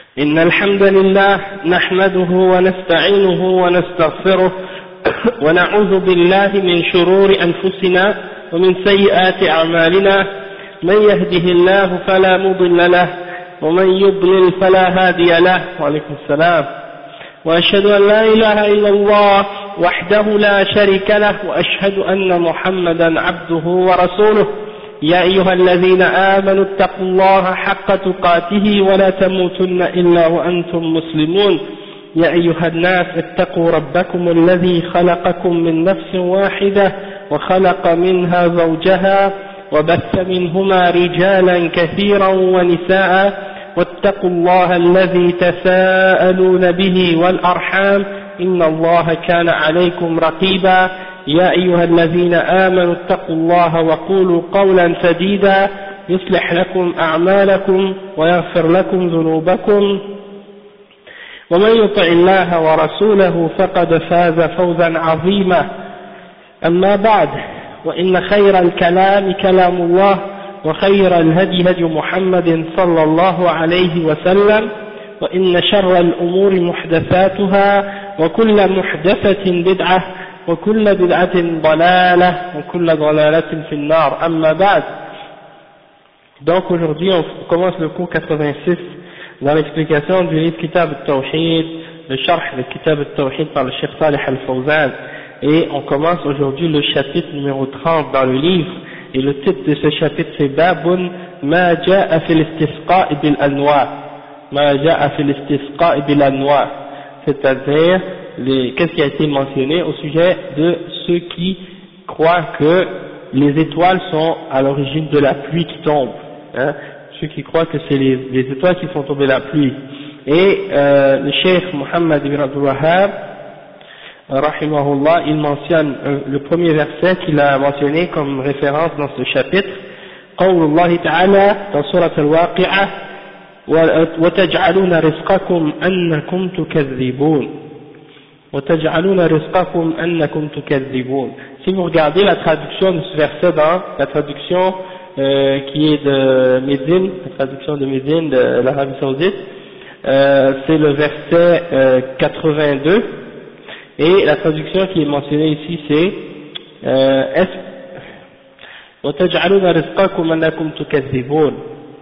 إن الحمد لله نحمده ونستعينه ونستغفره ونعوذ بالله من شرور أنفسنا ومن سيئات أعمالنا من يهده الله فلا مضل له ومن يضلل فلا هادي له وعليكم السلام وأشهد أن لا إله إلا الله وحده لا شريك له وأشهد أن محمدا عبده ورسوله يا أيها الذين آمنوا اتقوا الله حق تقاته ولا تموتن إلا وأنتم مسلمون يا أيها الناس اتقوا ربكم الذي خلقكم من نفس واحدة وخلق منها زوجها وبث منهما رجالا كثيرا ونساء واتقوا الله الذي تساءلون به والأرحام إن الله كان عليكم رقيبا يا أيها الذين آمنوا اتقوا الله وقولوا قولا سديدا يصلح لكم أعمالكم ويغفر لكم ذنوبكم ومن يطع الله ورسوله فقد فاز فوزا عظيما أما بعد وإن خير الكلام كلام الله وخير الهدي هدي محمد صلى الله عليه وسلم وإن شر الأمور محدثاتها وكل محدثة بدعة وكل بدعة ضلالة وكل ضلالة في النار أما بعد. Donc aujourd'hui on commence le cours 86 dans l'explication du livre Kitab al-Tawhid, le sharh de Kitab al-Tawhid par le Cheikh Salih al-Fawzan, et on commence aujourd'hui le chapitre numéro 30 dans le livre, et le titre de ce chapitre c'est Babun ma ja'a fil istisqa' bil anwa', ma ja'a fil istisqa' bil anwa', c'est-à-dire qu'est-ce qui a été mentionné au sujet de ceux qui croient que les étoiles sont à l'origine de la pluie qui tombe, hein, ceux qui croient que c'est les étoiles qui font tomber la pluie. Et le cheikh Muhammad ibn Abdul Wahhab rahimahullah, il mentionne le premier verset qu'il a mentionné comme référence dans ce chapitre, Qawlullah ta'ala dans surat al-Waqi'ah, وَتَجْعَلُونَ رِزْقَكُمْ أَنَّكُمْ تُكَذِّبُونَ وَتَجْعَلُونَ رِزْقَكُمْ أَنَّكُمْ تُكَذِّبُونَ. Si vous regardez la traduction de ce verset dans la traduction qui est de Médine, la traduction de Médine de l'Arabie Saoudite, c'est le verset 82, et la traduction qui est mentionnée ici c'est وَتَجْعَلُونَ رِزْقَكُمْ أَنَّكُمْ تُكَذِّبُونَ.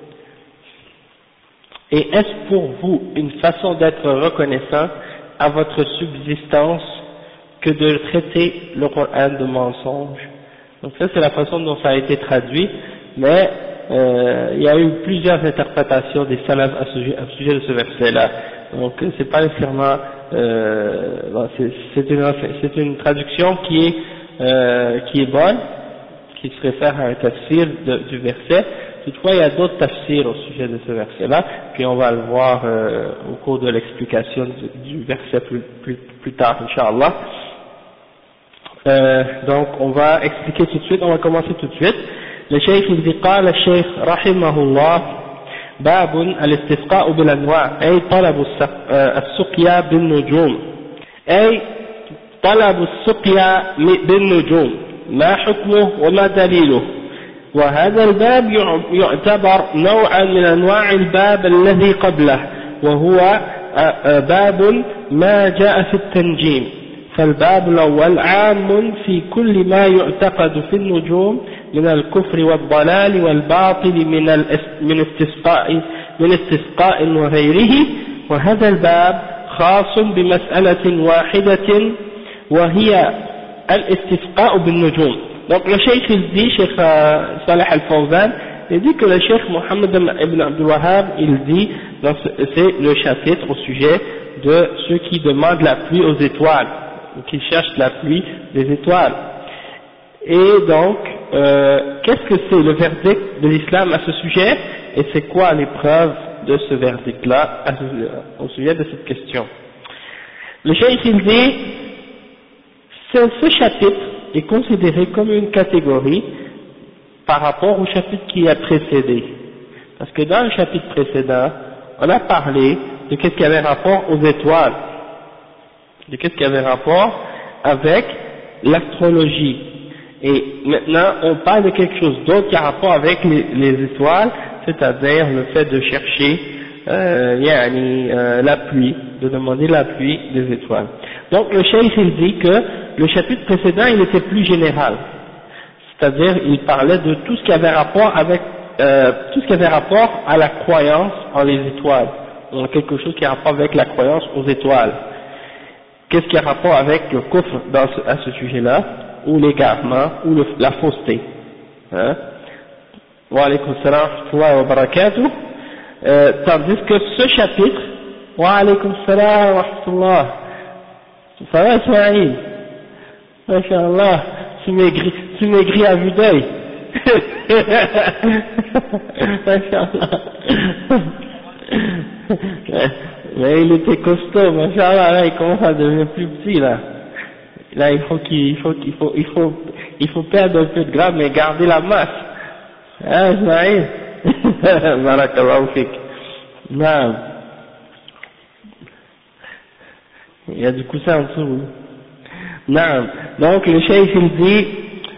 Et est-ce pour vous une façon d'être reconnaissant à votre subsistance que de traiter le Coran de mensonge? Donc ça c'est la façon dont ça a été traduit, mais il y a eu plusieurs interprétations des salafs à ce sujet de ce verset-là. Donc c'est pas nécessairement, c'est une traduction qui est bonne, qui se réfère à un tafsir du verset. Toutefois, il y a d'autres tafsirs au sujet de ce verset-là, puis on va le voir au cours de l'explication du verset plus tard, Inch'Allah. Donc, on va expliquer tout de suite, on va commencer tout de suite. Le cheikh il dit, قال الشيخ رحمه الله باب الاستسقاء بالأنواع أي طلب السقيا بالنجوم أي طلب السقيا بالنجوم ما حكمه وما دليله. وهذا الباب يعتبر نوعا من أنواع الباب الذي قبله وهو باب ما جاء في التنجيم. فالباب الأول عام في كل ما يعتقد في النجوم من الكفر والضلال والباطل من استسقاء وغيره. وهذا الباب خاص بمسألة واحدة وهي الاستسقاء بالنجوم. Donc le cheikh il dit, cheikh Salih al-Fawzan, il dit que le cheikh Muhammad ibn Abdul Wahhab, il dit, c'est le chapitre au sujet de ceux qui demandent la pluie aux étoiles, ou qui cherchent la pluie des étoiles. Et donc, qu'est-ce que c'est le verdict de l'islam à ce sujet, et c'est quoi l'épreuve de ce verdict-là au sujet de cette question? Le cheikh il dit, ce chapitre est considéré comme une catégorie par rapport au chapitre qui a précédé. Parce que dans le chapitre précédent, on a parlé de qu'est-ce qui avait rapport aux étoiles, de qu'est-ce qui avait rapport avec l'astrologie. Et maintenant, on parle de quelque chose d'autre qui a rapport avec les étoiles, c'est-à-dire le fait de chercher la pluie, de demander la pluie des étoiles. Donc le cheikh il dit que le chapitre précédent il était plus général, c'est-à-dire il parlait de tout ce qui avait rapport avec tout ce qui avait rapport à la croyance en les étoiles, ou quelque chose qui a rapport avec la croyance aux étoiles. Qu'est-ce qui a rapport avec le kufr à ce sujet-là, ou l'égarement, ou la fausseté. Hein? Wa alaykum salam wa rahmatullahi wa barakatuh. Tandis que ce chapitre, wa alaykum salam wa rahmatullah, ça va Ismaïl? Masha'Allah, tu maigris à vue d'œil. Masha'Allah. Mais il était costaud, Masha'Allah, là il commence à devenir plus petit là. Là il faut perdre un peu de gras mais garder la masse. Ah Ismaïl. Barakallahu fik. Non. Il y a du coussin en dessous. Non. Donc le cheikh il dit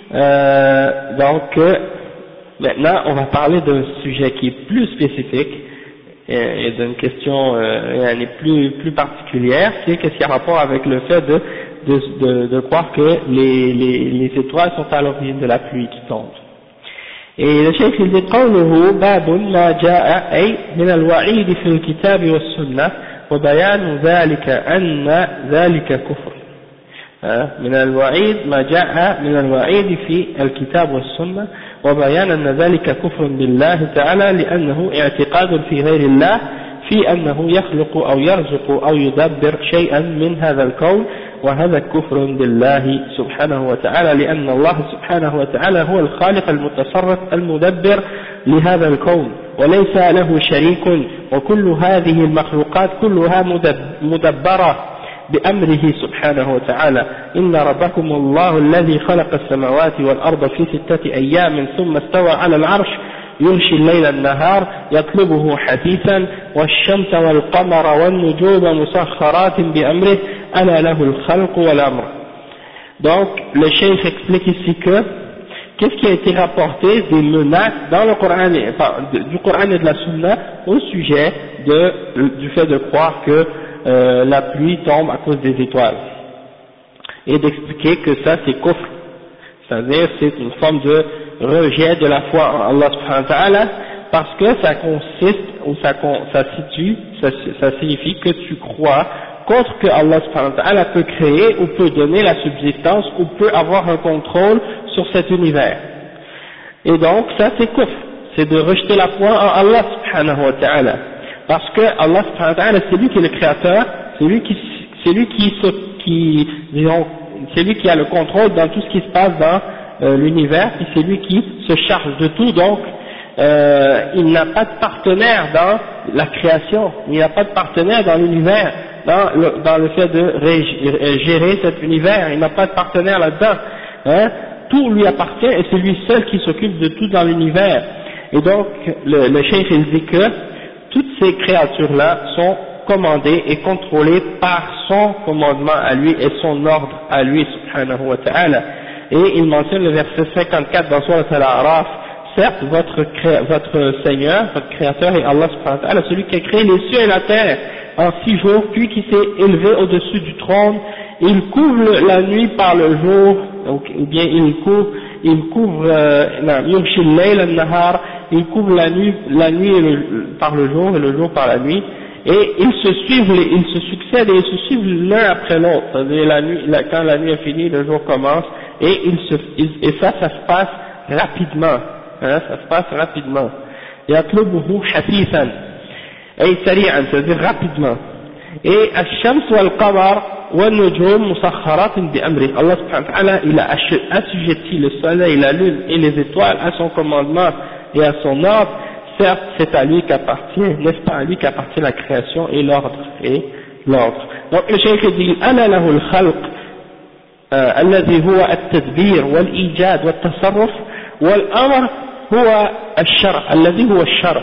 maintenant on va parler d'un sujet qui est plus spécifique et d'une question plus particulière, c'est qu'est-ce qui a rapport avec le fait de croire que les étoiles sont à l'origine de la pluie qui tombe. Et le cheikh il dit قوله باب ما جاء أي من الوعيد في الكتاب والسنة وبيان ذلك أن ذلك كفر. من الوعيد ما جاء من الوعيد في الكتاب والسنة وبيان أن ذلك كفر بالله تعالى لأنه اعتقاد في غير الله في أنه يخلق أو يرزق أو يدبر شيئا من هذا الكون وهذا كفر بالله سبحانه وتعالى لأن الله سبحانه وتعالى هو الخالق المتصرف المدبر لهذا الكون وليس له شريك وكل هذه المخلوقات كلها مدبرة بأمره سبحانه وتعالى إن ربكم الله الذي خلق السماوات والأرض في 6 أيام ثم استوى على العرش يغشي الليل النهار يطلبه حثيثا والشمس والقمر والنجوم مسخرات بأمره ألا له الخلق والأمر. Donc le cheikh explique ici que qu'est-ce qui a été rapporté des menaces dans le Coran, du Coran et de la Sunna au sujet du fait de croire que la pluie tombe à cause des étoiles, et d'expliquer que ça c'est kufr, c'est-à-dire c'est une forme de rejet de la foi en Allah subhanahu wa ta'ala, parce que ça consiste ou ça signifie que tu crois contre que Allah subhanahu wa ta'ala peut créer ou peut donner la subsistance ou peut avoir un contrôle sur cet univers. Et donc ça c'est kufr, c'est de rejeter la foi en Allah subhanahu wa ta'ala. Parce que Allah subhanahu wa ta'ala, c'est lui qui est le créateur, c'est lui qui a le contrôle dans tout ce qui se passe dans l'univers, puis c'est lui qui se charge de tout, donc il n'a pas de partenaire dans la création, il n'a pas de partenaire dans l'univers, dans le fait de gérer cet univers, il n'a pas de partenaire là-dedans, hein. Tout lui appartient et c'est lui seul qui s'occupe de tout dans l'univers. Et donc le cheikh il dit que toutes ces créatures-là sont commandées et contrôlées par son commandement à lui et son ordre à lui, subhanahu wa ta'ala. Et il mentionne le verset 54 dans Surat Al-A'raf, certes, votre Seigneur, votre Créateur est Allah subhanahu wa ta'ala, celui qui a créé les cieux et la terre en 6 jours, puis qui s'est élevé au-dessus du trône, il couvre la nuit par le jour, ou bien il couvre il couvre la nuit par le jour et le jour par la nuit, et ils se succèdent et ils se suivent l'un après l'autre, c'est-à-dire quand la nuit est finie, le jour commence, et ça se passe rapidement, hein, ça se passe rapidement. يطلبه حثيثا أي سريعا, c'est-à-dire rapidement. Et الشمس والقمر والنجوم مسخرات بأمره. Allah subhanahu wa ta'ala, il a assujetti le soleil, la lune et les étoiles à son commandement et à son ordre. Certes, c'est à lui qu'appartient, n'est-ce pas à lui qu'appartient la création et l'ordre. Donc le cheikh dit ألا له الخلق الذي هو التدبير والإيجاد والتصرف والأمر هو الشرع الذي هو الشرع.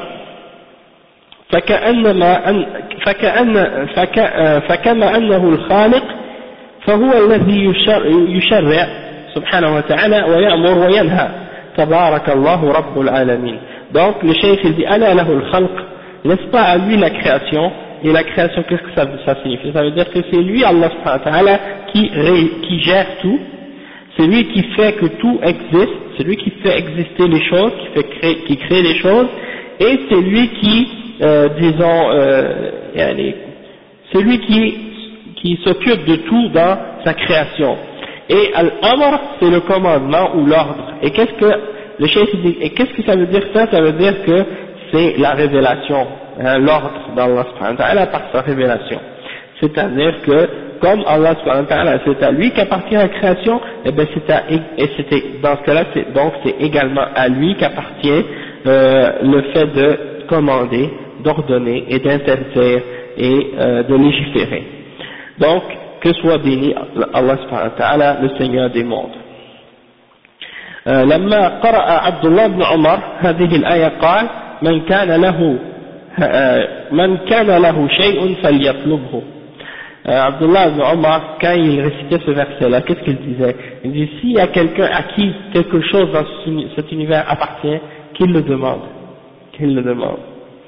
فكما أنه الخالق فهو الذي يشرع سبحانه وتعالى ويأمر وينهى تبارك الله رب العالمين. Donc le cheikh il dit ألا له الخلق, n'est-ce pas à lui la création? Et la création, qu'est-ce que ça signifie? Ça veut dire que c'est lui, Allah subhanahu wa ta'ala, qui gère tout, c'est lui qui fait que tout existe, c'est lui qui fait exister les choses, qui crée les choses, et c'est lui qui, c'est lui qui s'occupe de tout dans sa création. Et al-amr, c'est le commandement ou l'ordre. Et qu'est-ce que le cheikh dit, et qu'est-ce que ça veut dire ça? Ça veut dire que c'est la révélation, l'ordre d'Allah subhanahu wa ta'ala par sa révélation. C'est-à-dire que, comme Allah subhanahu wa ta'ala, c'est à lui qu'appartient la création, et bien dans ce cas-là, c'est également à lui qu'appartient le fait de commander, d'ordonner et d'interdire et de légiférer. Donc, que soit béni Allah subhanahu wa ta'ala, le Seigneur des mondes. لما قرأ عبد الله بن عمر هذه الآية قال من كان له شيء فليطلبه. Abdullah ibn Omar, quand il récitait ce verset-là, qu'est-ce qu'il disait? Il dit, s'il y a quelqu'un à qui quelque chose dans cet univers appartient, qu'il le demande. Qu'il le demande.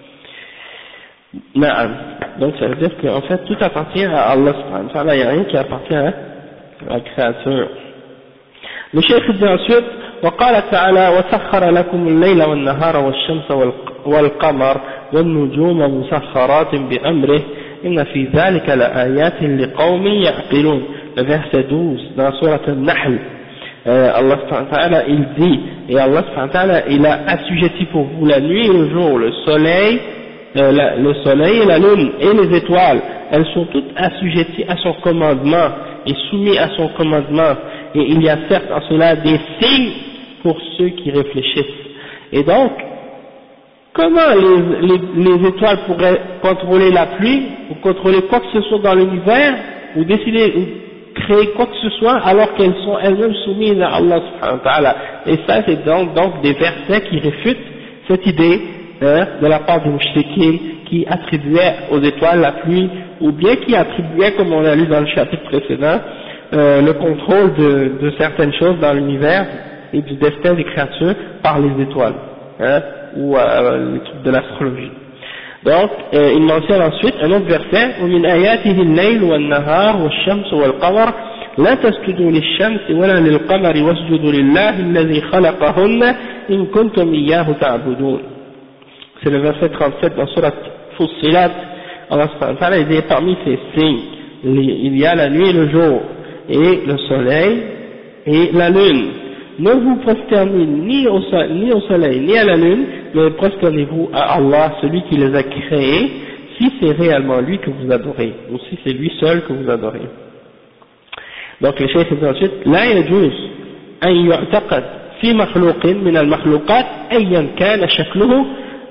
Donc ça veut dire qu'en fait, tout appartient à Allah subhanahu wa ta'ala, il n'y a rien qui appartient à la créature. Le cheikh dit ensuite, وقال تعالى وسخر لكم الليل والنهار والشمس والقمر والنجوم مسخرات بأمره إن في ذلك لآيات لقوم يعقلون. Le verset 12 dans sourate An-Nahl, Allah subhanahu wa ta'ala il dit, et Allah subhanahu wa ta'ala il a assujetti pour vous la nuit et le jour, le soleil et la lune et les étoiles, elles sont toutes assujetties à son commandement et soumises à son commandement, et il y a certes en cela des signes pour ceux qui réfléchissent. Et donc, comment les étoiles pourraient contrôler la pluie, ou contrôler quoi que ce soit dans l'univers, ou décider, ou créer quoi que ce soit, alors qu'elles sont elles-mêmes soumises à Allah subhanahu wa ta'ala? Et ça, c'est donc des versets qui réfutent cette idée de la part des mouchriquins qui attribuaient aux étoiles la pluie, ou bien qui attribuaient, comme on a lu dans le chapitre précédent, le contrôle de certaines choses dans l'univers et du destin des créatures par les étoiles, ou les trucs de l'astrologie. Donc, il mentionne ensuite un autre verset, وَمِنْ آيَاتِهِ اللَّيْلُ وَالنَّهَارُ وَالشَّمْسُ وَالْقَمَرُ لَا تَسْجُدُوا لِلشَّمْسِ وَلَا لِلْقَمَرِ وَاسْجُدُوا لِلَّهِ الَّذِي خَلَقَهُنَّ إِن كُنتُمْ إِيَّاهُ تَعْبُدُونَ. C'est le verset 37 dans Surat Fussilat. Allah subhanahu wa ta'ala dit, parmi ces signes, il y a la nuit et le jour, et le soleil et la lune. Ne vous prosternez ni au soleil ni à la lune, mais prosternez-vous à Allah, celui qui les a créés, si c'est réellement lui que vous adorez, ou si c'est lui seul que vous adorez. Donc le cheikh dit ensuite, لا يجوز أن يعتقد في مخلوق من المخلوقات أيا كان شكله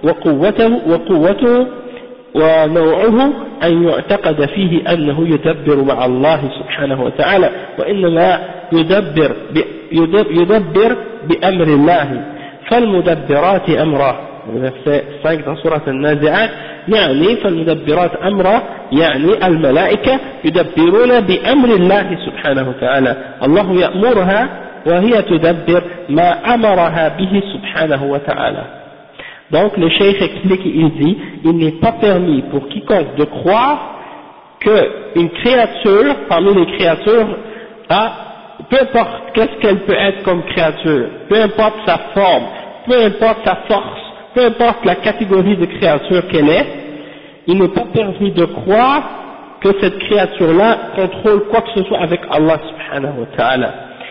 وقوته ونوعه أن يعتقد فيه أنه يدبر مع الله سبحانه وتعالى، وإنما يدبر بأمر الله، فالمدبرات أمره. verset 5 dans سورة النازعات، يعني فالمدبرات أمره يعني الملائكة يدبرون بأمر الله سبحانه وتعالى، الله يأمرها وهي تدبر ما أمرها به سبحانه وتعالى. Donc le cheikh explique, il dit, il n'est pas permis pour quiconque de croire qu'une créature, parmi les créatures, peu importe qu'est-ce qu'elle peut être comme créature, peu importe sa forme, peu importe sa force, peu importe la catégorie de créature qu'elle est, il n'est pas permis de croire que cette créature-là contrôle quoi que ce soit avec Allah subhanahu wa ta'ala.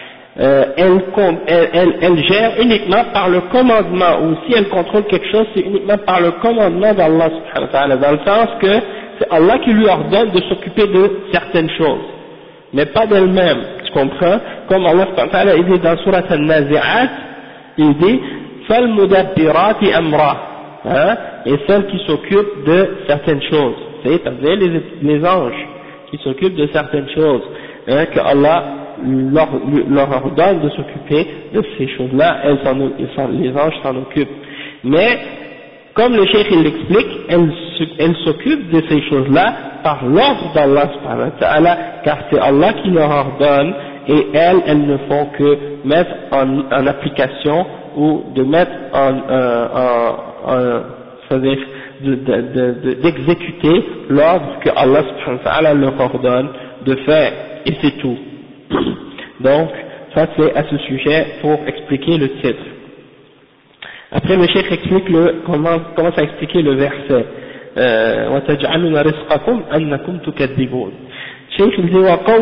Elle gère uniquement par le commandement, ou si elle contrôle quelque chose, c'est uniquement par le commandement d'Allah subhanahu wa ta'ala, dans le sens que c'est Allah qui lui ordonne de s'occuper de certaines choses, mais pas d'elle-même, tu comprends? Comme Allah subhanahu wa ta'ala, il dit dans Surat An-Nazi'at, il dit فَالْمُدَبِّرَاتِ أَمْرًا, et celles qui s'occupent de certaines choses, c'est-à-dire les anges qui s'occupent de certaines choses, que Allah leur ordonne de s'occuper de ces choses-là, les anges s'en occupent. Mais, comme le cheikh il l'explique, elles s'occupent de ces choses-là par l'ordre d'Allah subhanahu wa ta'ala, car c'est Allah qui leur ordonne, et elles ne font que mettre en application, ou de mettre d'exécuter l'ordre que Allah subhanahu wa ta'ala leur ordonne de faire, et c'est tout. Donc, ça c'est à ce sujet pour expliquer le titre. Après le cheikh explique commence à expliquer le verset. وَتَجْعَلُونَ رِزْقَكُمْ أَنَّكُمْ تُكَذِّبُونَ. الشيخ dit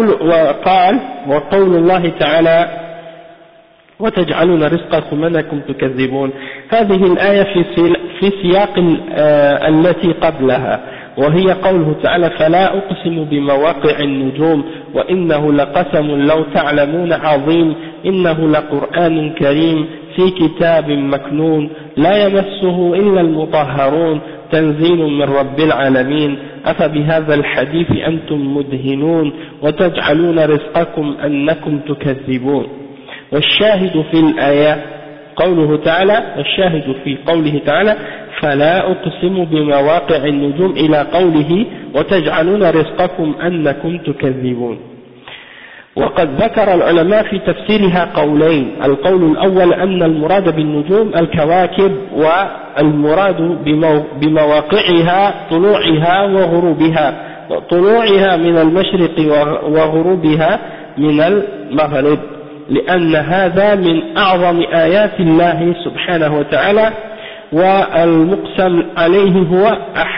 وقول الله تعالى وتجعلون رزقكم أنكم تكذبون. هذه الآية في سياق التي قبلها، وهي قوله تعالى فلا أقسم بمواقع النجوم وإنه لقسم لو تعلمون عظيم إنه لقرآن كريم في كتاب مكنون لا يمسه إلا المطهرون تنزيل من رب العالمين أفبهذا الحديث أنتم مدهنون وتجعلون رزقكم أنكم تكذبون. والشاهد في الآية قوله تعالى، والشاهد في قوله تعالى فلا أقسم بمواقع النجوم إلى قوله وتجعلون رزقكم أنكم تكذبون. وقد ذكر العلماء في تفسيرها قولين، القول الأول أن المراد بالنجوم الكواكب، والمراد بمواقعها طلوعها وغروبها، طلوعها من المشرق وغروبها من المغرب، لأن هذا من أعظم آيات الله سبحانه وتعالى، والمقسم عليه هو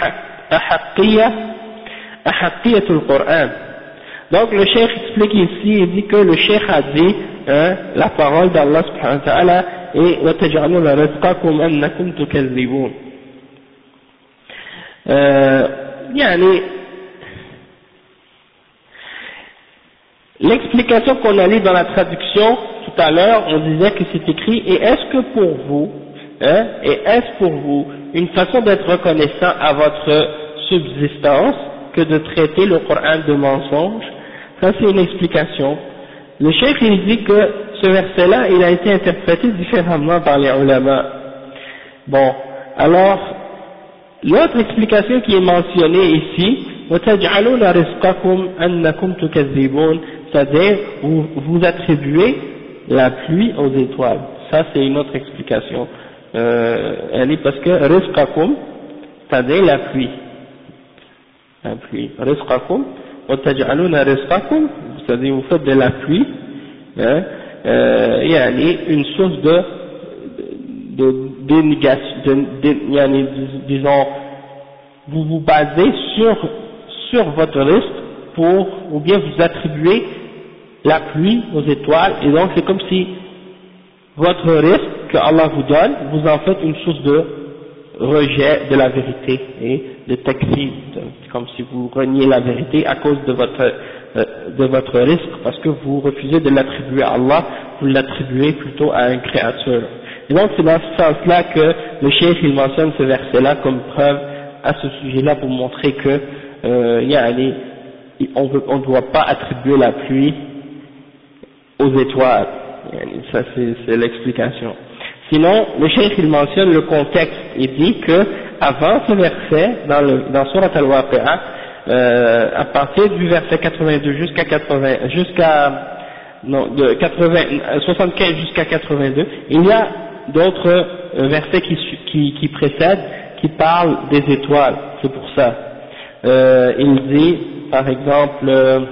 أحقية القرآن. Donc le cheikh explique ici, il dit que le cheikh a dit la parole d'Allah subhanahu wa ta'ala et وَتَجْعَلُونَ رِزْقَكُمْ أَنَّكُمْ تُكَذِّبُونَ. يعني l'explication qu'on a lue dans la traduction tout à l'heure, on disait que c'est écrit et est-ce pour vous une façon d'être reconnaissant à votre subsistance que de traiter le Coran de mensonge? Ça c'est une explication. Le cheikh il dit que ce verset-là il a été interprété différemment par les ulama. Bon, alors l'autre explication qui est mentionnée ici, وَتَجْعَلُونَ رِزْقَكُمْ أَنَّكُمْ تُكَذِّبُونَ, c'est-à-dire vous attribuez la pluie aux étoiles. Ça c'est une autre explication. Parce que رِزْقَكُمْ, c'est-à-dire la pluie. رزقكم وتجعلون رزقكم, c'est-à-dire vous faites de la pluie, une source de dénégation, disons, vous vous basez sur votre risque ou bien vous attribuez la pluie aux étoiles, et donc c'est comme si votre risque que Allah vous donne, vous en faites une source de rejet de la vérité et de takfir, comme si vous reniez la vérité à cause de votre risque, parce que vous refusez de l'attribuer à Allah, vous l'attribuez plutôt à une créature. Et donc c'est dans ce sens-là que le cheikh il mentionne ce verset-là comme preuve à ce sujet-là pour montrer que on ne doit pas attribuer la pluie aux étoiles. Ça c'est l'explication. Sinon, le cheikh il mentionne le contexte, il dit que avant ce verset, dans Surat Al-Waqi'a, à partir du verset 82 75 jusqu'à 82, il y a d'autres versets qui précèdent, qui parlent des étoiles, c'est pour ça. Il dit, par exemple,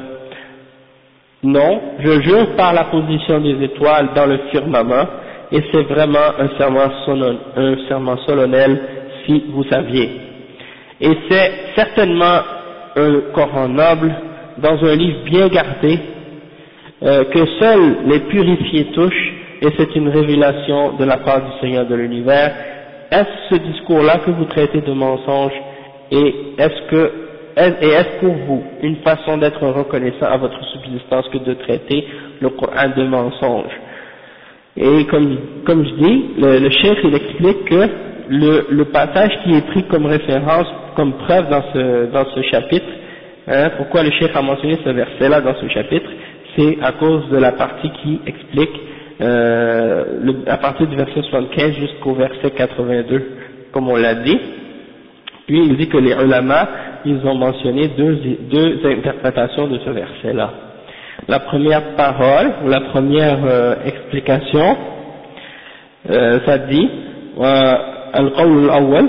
non, je jure par la position des étoiles dans le firmament, et c'est vraiment un serment solennel si vous saviez. Et c'est certainement un Coran noble, dans un livre bien gardé, que seuls les purifiés touchent, et c'est une révélation de la part du Seigneur de l'univers. Est-ce ce discours-là que vous traitez de mensonge, et est-ce pour vous une façon d'être reconnaissant à votre subsistance que de traiter le Coran de mensonge? Et comme je dis, le cheikh il explique que le passage qui est pris comme référence, comme preuve dans ce chapitre, pourquoi le cheikh a mentionné ce verset-là dans ce chapitre, c'est à cause de la partie qui explique à partir du verset 75 jusqu'au verset 82, comme on l'a dit. Puis il dit que les ulama, ils ont mentionné deux interprétations de ce verset-là. La première parole, ou la première explication, ça dit, al-qawl al-awwal,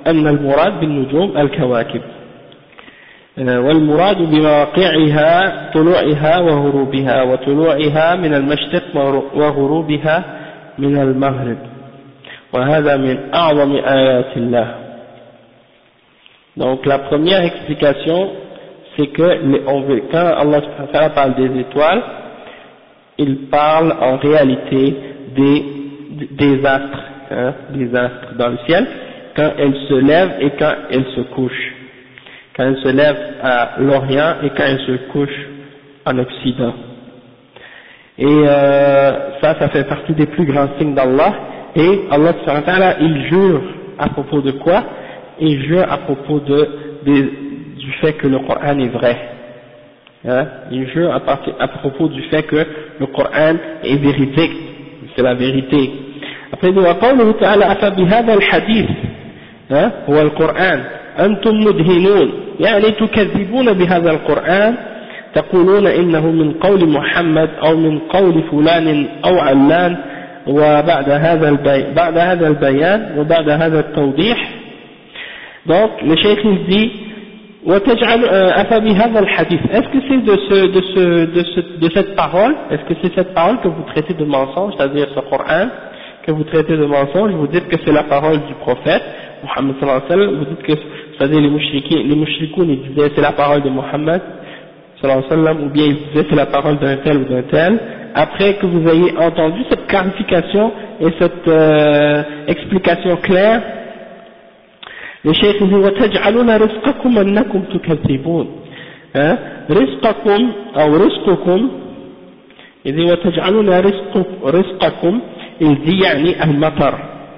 أن المراد بالنجوم الكواكب والمراد بمواقعها طلوعها وغروبها وطلوعها من المشرق وغروبها من المغرب وهذا من أعظم آيات الله. Donc la première explication c'est que quand Allah subhanahu wa ta'ala parle des étoiles, il parle en réalité des astres, des astres dans le ciel, quand elles se lèvent et quand elles se couchent, quand elles se lèvent à l'Orient et quand elles se couchent en Occident. Et ça fait partie des plus grands signes d'Allah. Et Allah subhanahu wa ta'ala, il jure à propos de quoi? Il jure à propos du fait que le Coran est vrai. Il jure à propos du fait que le Coran est véridique, c'est la vérité. Après il dit وقوله تعالى أفبهذا الحديث هو القرآن أنتم مدهنون يعني تكذبون بهذا القرآن تقولون إنه من قول محمد أو من قول فلان أو علان وبعد هذا البيان وبعد هذا التوضيح. Donc le cheikh il dit وتجعل أفبهذا الحديث, est-ce que c'est de cette parole, est-ce que c'est cette parole que vous traitez de mensonge, c'est-à-dire ce Coran que vous traitez de mensonge, vous dites que c'est la parole du prophète Muhammad sallallahu alayhi wa sallam, vous dites que, c'est-à-dire les mushrikoun ils disaient c'est la parole de Muhammad sallallahu alayhi wa sallam, ou bien ils disaient c'est la parole d'un tel ou d'un tel, après que vous ayez entendu cette clarification et cette explication claire, le cheikh dit وتجعلون رزقكم أنكم تكذبون, رزقكم أو رزقكم, il dit وتجعلون رزقكم, il dit يعني المطر,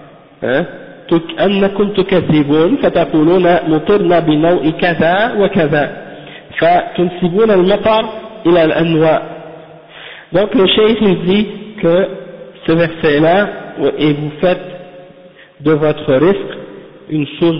أنكم تكذبون فتقولون مطرنا بنوع كذا وكذا فتنسبون المطر إلى الأنواع. Donc le cheikh il dit que ce verset là, et vous faites de votre risque une source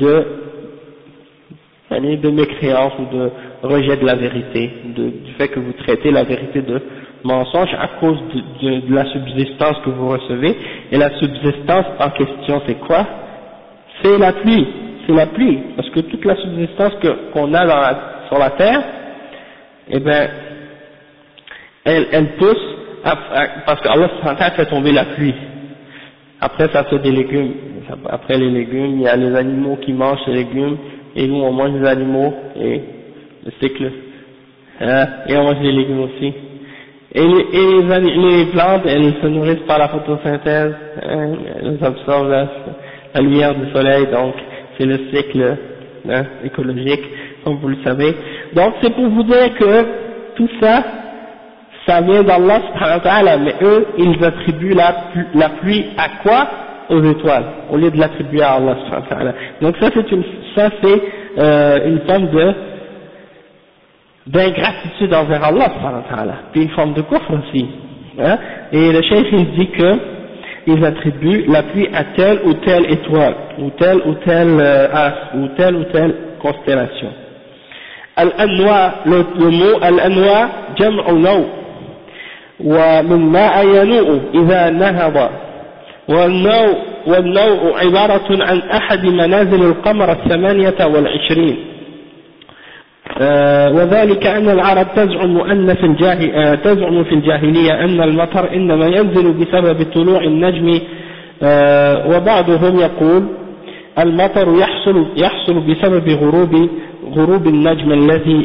de mécréance ou de rejet de la vérité, du fait que vous traitez la vérité de mensonge à cause de la subsistance que vous recevez. Et la subsistance en question c'est quoi? C'est la pluie, parce que toute la subsistance qu'on a sur la terre, eh ben elle pousse parce que Allah fait tomber la pluie. Après ça fait des légumes, après les légumes il y a les animaux qui mangent ces légumes et nous on mange les animaux et le cycle, et on mange les légumes aussi. Et les plantes elles se nourrissent par la photosynthèse, elles absorbent la lumière du soleil, donc c'est le cycle écologique comme vous le savez. Donc c'est pour vous dire que tout ça vient d'Allah subhanahu wa ta'ala, mais eux ils attribuent la pluie à quoi? Aux étoiles, au lieu de l'attribuer à Allah subhanahu wa ta'ala. Donc ça c'est une forme d'ingratitude envers Allah subhanahu wa ta'ala, puis une forme de kufr aussi, et le cheikh il dit que ils attribuent la pluie à telle ou telle étoile, ou telle astre, ou telle constellation. Al-anwa, le mot al-anwa jam'u naw, ومن ماء ينوء إذا نهض, والنوء عبارة عن أحد منازل القمر 28, وذلك أن العرب تزعم في الجاهلية أن المطر إنما ينزل بسبب طلوع النجم, وبعضهم يقول المطر يحصل بسبب غروب النجم الذي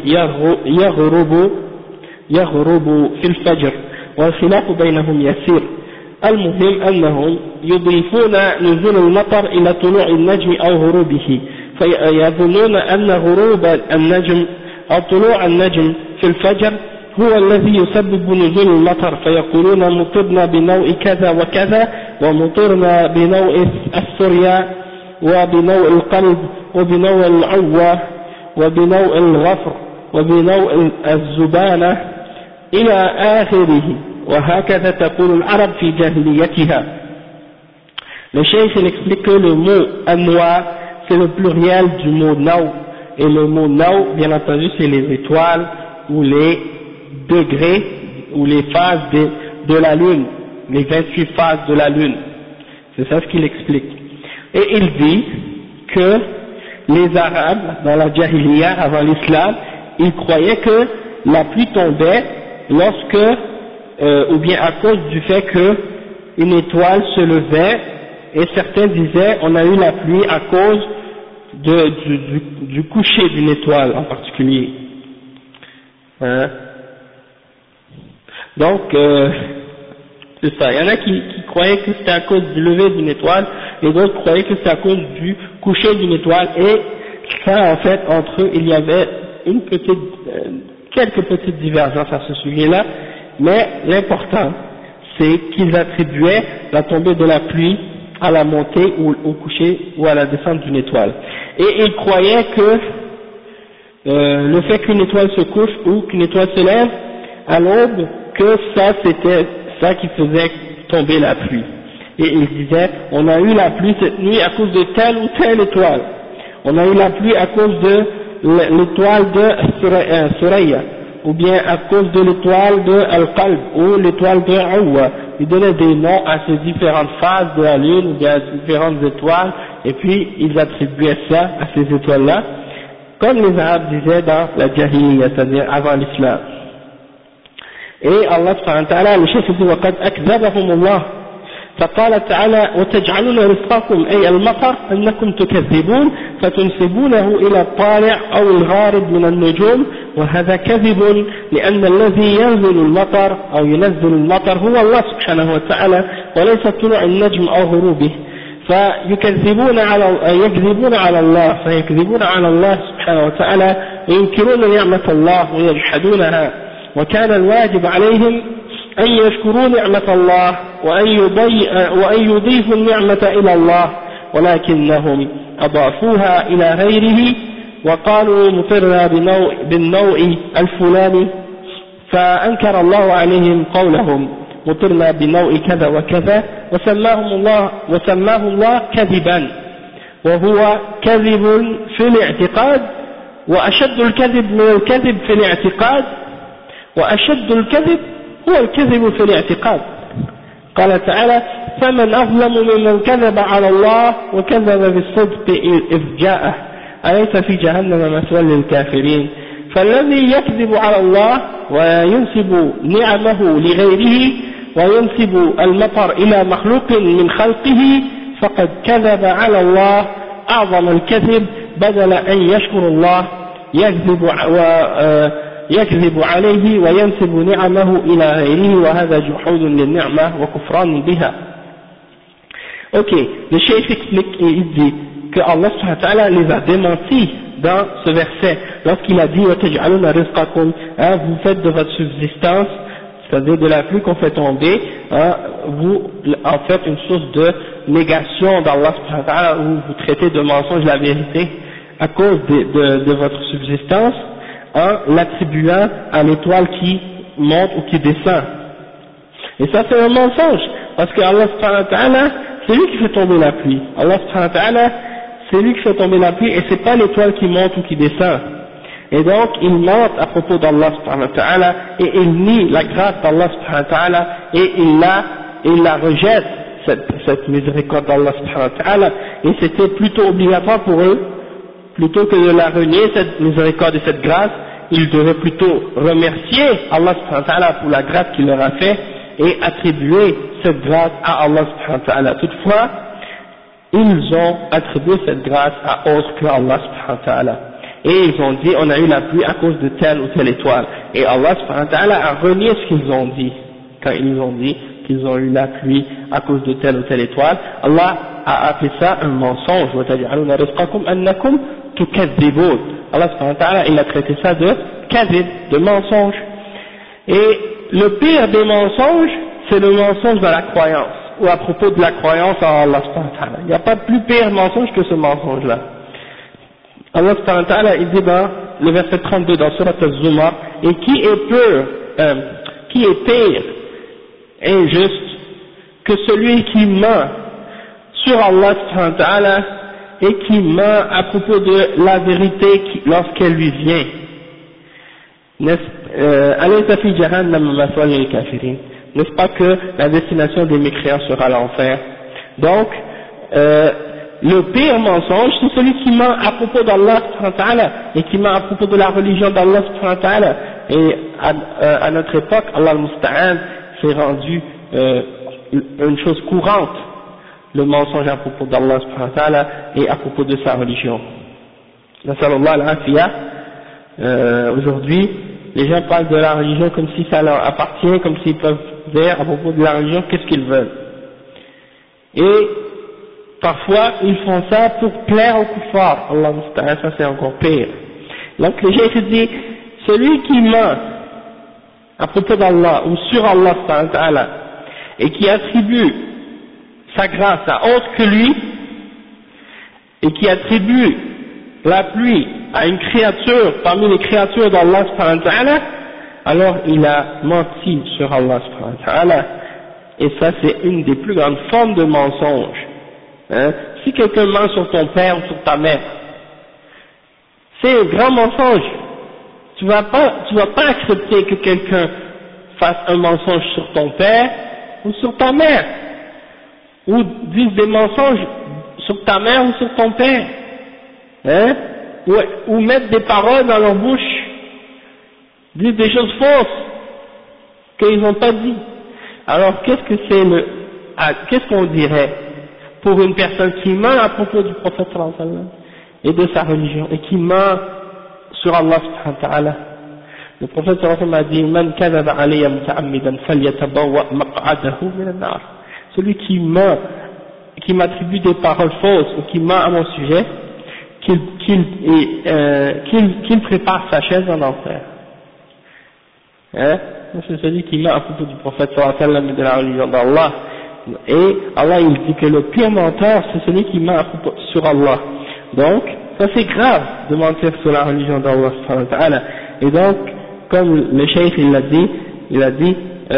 يغرب في الفجر, والخلاف بينهم يسير. المهم أنهم يضيفون نزول المطر إلى طلوع النجم أو غروبه, فيظنون أن غروب النجم أو طلوع النجم في الفجر هو الذي يسبب نزول المطر, فيقولون مطرنا بنوع كذا وكذا, ومطرنا بنوع الثريا, وبنوع القلب, وبنوع العوة, وبنوع الغفر, وبنوع الزبانة إلى آخره, وهكذا تقول العرب في جاهليتها. Le cheikh il explique que le mot anwa c'est le pluriel du mot naw, et le mot naw bien entendu c'est les étoiles ou les degrés ou les phases de la lune, les 28 phases de la lune, c'est ça ce qu'il explique. Et il dit que les Arabes, dans la Jahiliya, avant l'Islam, ils croyaient que la pluie tombait lorsque, ou bien à cause du fait que une étoile se levait, et certains disaient on a eu la pluie à cause du coucher d'une étoile en particulier. Hein? Donc, c'est ça. Il y en a qui croyaient que c'était à cause du lever d'une étoile, et d'autres croyaient que c'était à cause du coucher d'une étoile, et ça, en fait, entre eux, il y avait quelques petites divergences à ce sujet-là, mais l'important, c'est qu'ils attribuaient la tombée de la pluie à la montée ou au coucher ou à la descente d'une étoile. Et ils croyaient que le fait qu'une étoile se couche ou qu'une étoile se lève à l'aube, que ça c'était ça qui faisait tomber la pluie. Et ils disaient, on a eu la pluie cette nuit à cause de telle ou telle étoile. On a eu la pluie à cause de l'étoile de Suraya, ou bien à cause de l'étoile de Al-Qalb, ou l'étoile de Awa. Ils donnaient des noms à ces différentes phases de la lune, ou bien à différentes étoiles, et puis ils attribuaient ça à ces étoiles-là, comme les Arabes disaient dans la Jahiliya, c'est-à-dire avant l'Islam. Et Allah subhanahu wa ta'ala, le chef dit, وَقَدْ أَكْذَبَهُمُ اللَّهُ فقال تعالى وتجعلون رزقكم أي المطر أنكم تكذبون فتنسبونه إلى الطالع أو الغارب من النجوم، وهذا كذب لأن الذي ينزل المطر أو ينزل المطر هو الله سبحانه وتعالى وليس طلوع النجم أو غروبه، فيكذبون على الله سبحانه وتعالى وينكرون نعمة الله ويجحدونها، وكان الواجب عليهم أن يشكروا نعمة الله وأن يضيفوا النعمة إلى الله، ولكنهم أضافوها إلى غيره وقالوا مطرنا بالنوع الفلاني، فأنكر الله عليهم قولهم مطرنا بنوع كذا وكذا وسماه الله كذبا، وهو كذب في الاعتقاد، وأشد الكذب من الكذب في الاعتقاد، وأشد الكذب هو الكذب في الاعتقاد. قال تعالى فمن أظلم ممن كذب على الله وكذب بالصدق إذ جاءه أليس في جهنم مثوى للكافرين. فالذي يكذب على الله وينسب نعمه لغيره وينسب المطر إلى مخلوق من خلقه فقد كذب على الله أعظم الكذب، بدل أن يشكر الله يكذب عليه وينسب نعمه إلى غيره، وهذا جحود للنعمة وكفران بها. Ok, le cheikh explique et il dit que Allah subhanahu wa ta'ala les a démentis dans ce verset lorsqu'il a dit وَتَجْعَلُونَ رِزْقَكُمْ, vous faites de votre subsistance, c'est-à-dire de la pluie qu'on fait tomber, vous en faites une source de négation d'Allah subhanahu wa ta'ala, où vous traitez de mensonge la vérité à cause de votre subsistance, en l'attribuant à l'étoile qui monte ou qui descend. Et ça c'est un mensonge, parce que Allah subhanahu wa ta'ala, c'est lui qui fait tomber la pluie. Allah subhanahu wa ta'ala, c'est lui qui fait tomber la pluie, et c'est pas l'étoile qui monte ou qui descend. Et donc, il ment à propos d'Allah subhanahu wa ta'ala, et il nie la grâce d'Allah subhanahu wa ta'ala, et il la rejette, cette miséricorde d'Allah subhanahu wa ta'ala, et c'était plutôt obligatoire pour eux, plutôt que de la renier, cette miséricorde et cette grâce, ils devaient plutôt remercier Allah subhanahu wa ta'ala pour la grâce qu'il leur a fait et attribuer cette grâce à Allah subhanahu wa ta'ala. Toutefois, ils ont attribué cette grâce à autre que Allah subhanahu wa ta'ala. Et ils ont dit, on a eu la pluie à cause de telle ou telle étoile. Et Allah subhanahu wa ta'ala a renié ce qu'ils ont dit. Quand ils ont dit qu'ils ont eu la pluie à cause de telle ou telle étoile, Allah a appelé ça un mensonge. وَتَجْعَلُونَ رِزْقَكُمْ أَنَّكُمْ تُكَذِّبُونَ. Allah subhanahu wa ta'ala, il a traité ça de kadhib, de mensonge. Et le pire des mensonges, c'est le mensonge dans la croyance, ou à propos de la croyance en Allah subhanahu wa ta'ala. Il n'y a pas de plus pire mensonge que ce mensonge-là. Allah subhanahu wa ta'ala, il dit dans le verset 32 dans Surat Az-Zumar, et qui est pire et injuste que celui qui ment sur Allah subhanahu wa ta'ala et qui ment à propos de la vérité lorsqu'elle lui vient. Alaysa fi jahannam mathwa lil kafirin. N'est-ce pas que la destination des mécréants sera l'enfer? Donc, le pire mensonge, c'est celui qui ment à propos d'Allah subhanahu wa ta'ala, et qui ment à propos de la religion d'Allah subhanahu wa ta'ala. Et à notre époque, Allah al-Musta'an s'est rendu une chose courante, le mensonge à propos d'Allah subhanahu wa ta'ala et à propos de sa religion. Nasallallahu al-afiyah. Aujourd'hui, les gens parlent de la religion comme si ça leur appartient, comme s'ils peuvent dire à propos de la religion qu'est-ce qu'ils veulent. Et parfois, ils font ça pour plaire aux kuffars. Allah musta'an, ça c'est encore pire. Donc le cheikh dit, celui qui ment à propos d'Allah ou sur Allah subhanahu wa ta'ala et qui attribue sa grâce à autre que lui et qui attribue la pluie à une créature parmi les créatures d'Allah subhanahu wa ta'ala, alors il a menti sur Allah subhanahu wa ta'ala, et ça c'est une des plus grandes formes de mensonge. Si quelqu'un ment sur ton père ou sur ta mère, c'est un grand mensonge. Tu vas pas accepter que quelqu'un fasse un mensonge sur ton père ou sur ta mère, ou dise des mensonges sur ta mère ou sur ton père, ou mettre des paroles dans leur bouche, dire des choses fausses qu'ils n'ont pas dit. Alors qu'est-ce qu'on dirait pour une personne qui ment à propos du prophète sallallahu alayhi wa sallam et de sa religion, et qui ment sur Allah subhanahu wa ta'ala? Le prophète sallallahu alayhi wa sallam a dit: Man kadhaba alayya muta'ammidan falyatabawwa maq'adahu min an-nar. Celui qui ment, qui m'attribue des paroles fausses ou qui ment à mon sujet, qu'il prépare sa chaise en enfer. C'est celui qui ment à propos du prophète sallallahu alayhi wa sallam et de la religion d'Allah. Et Allah il dit que le pire menteur c'est celui qui ment à propos sur Allah. Donc ça c'est grave de mentir sur la religion d'Allah subhanahu wa ta'ala. Et donc comme le cheikh il a dit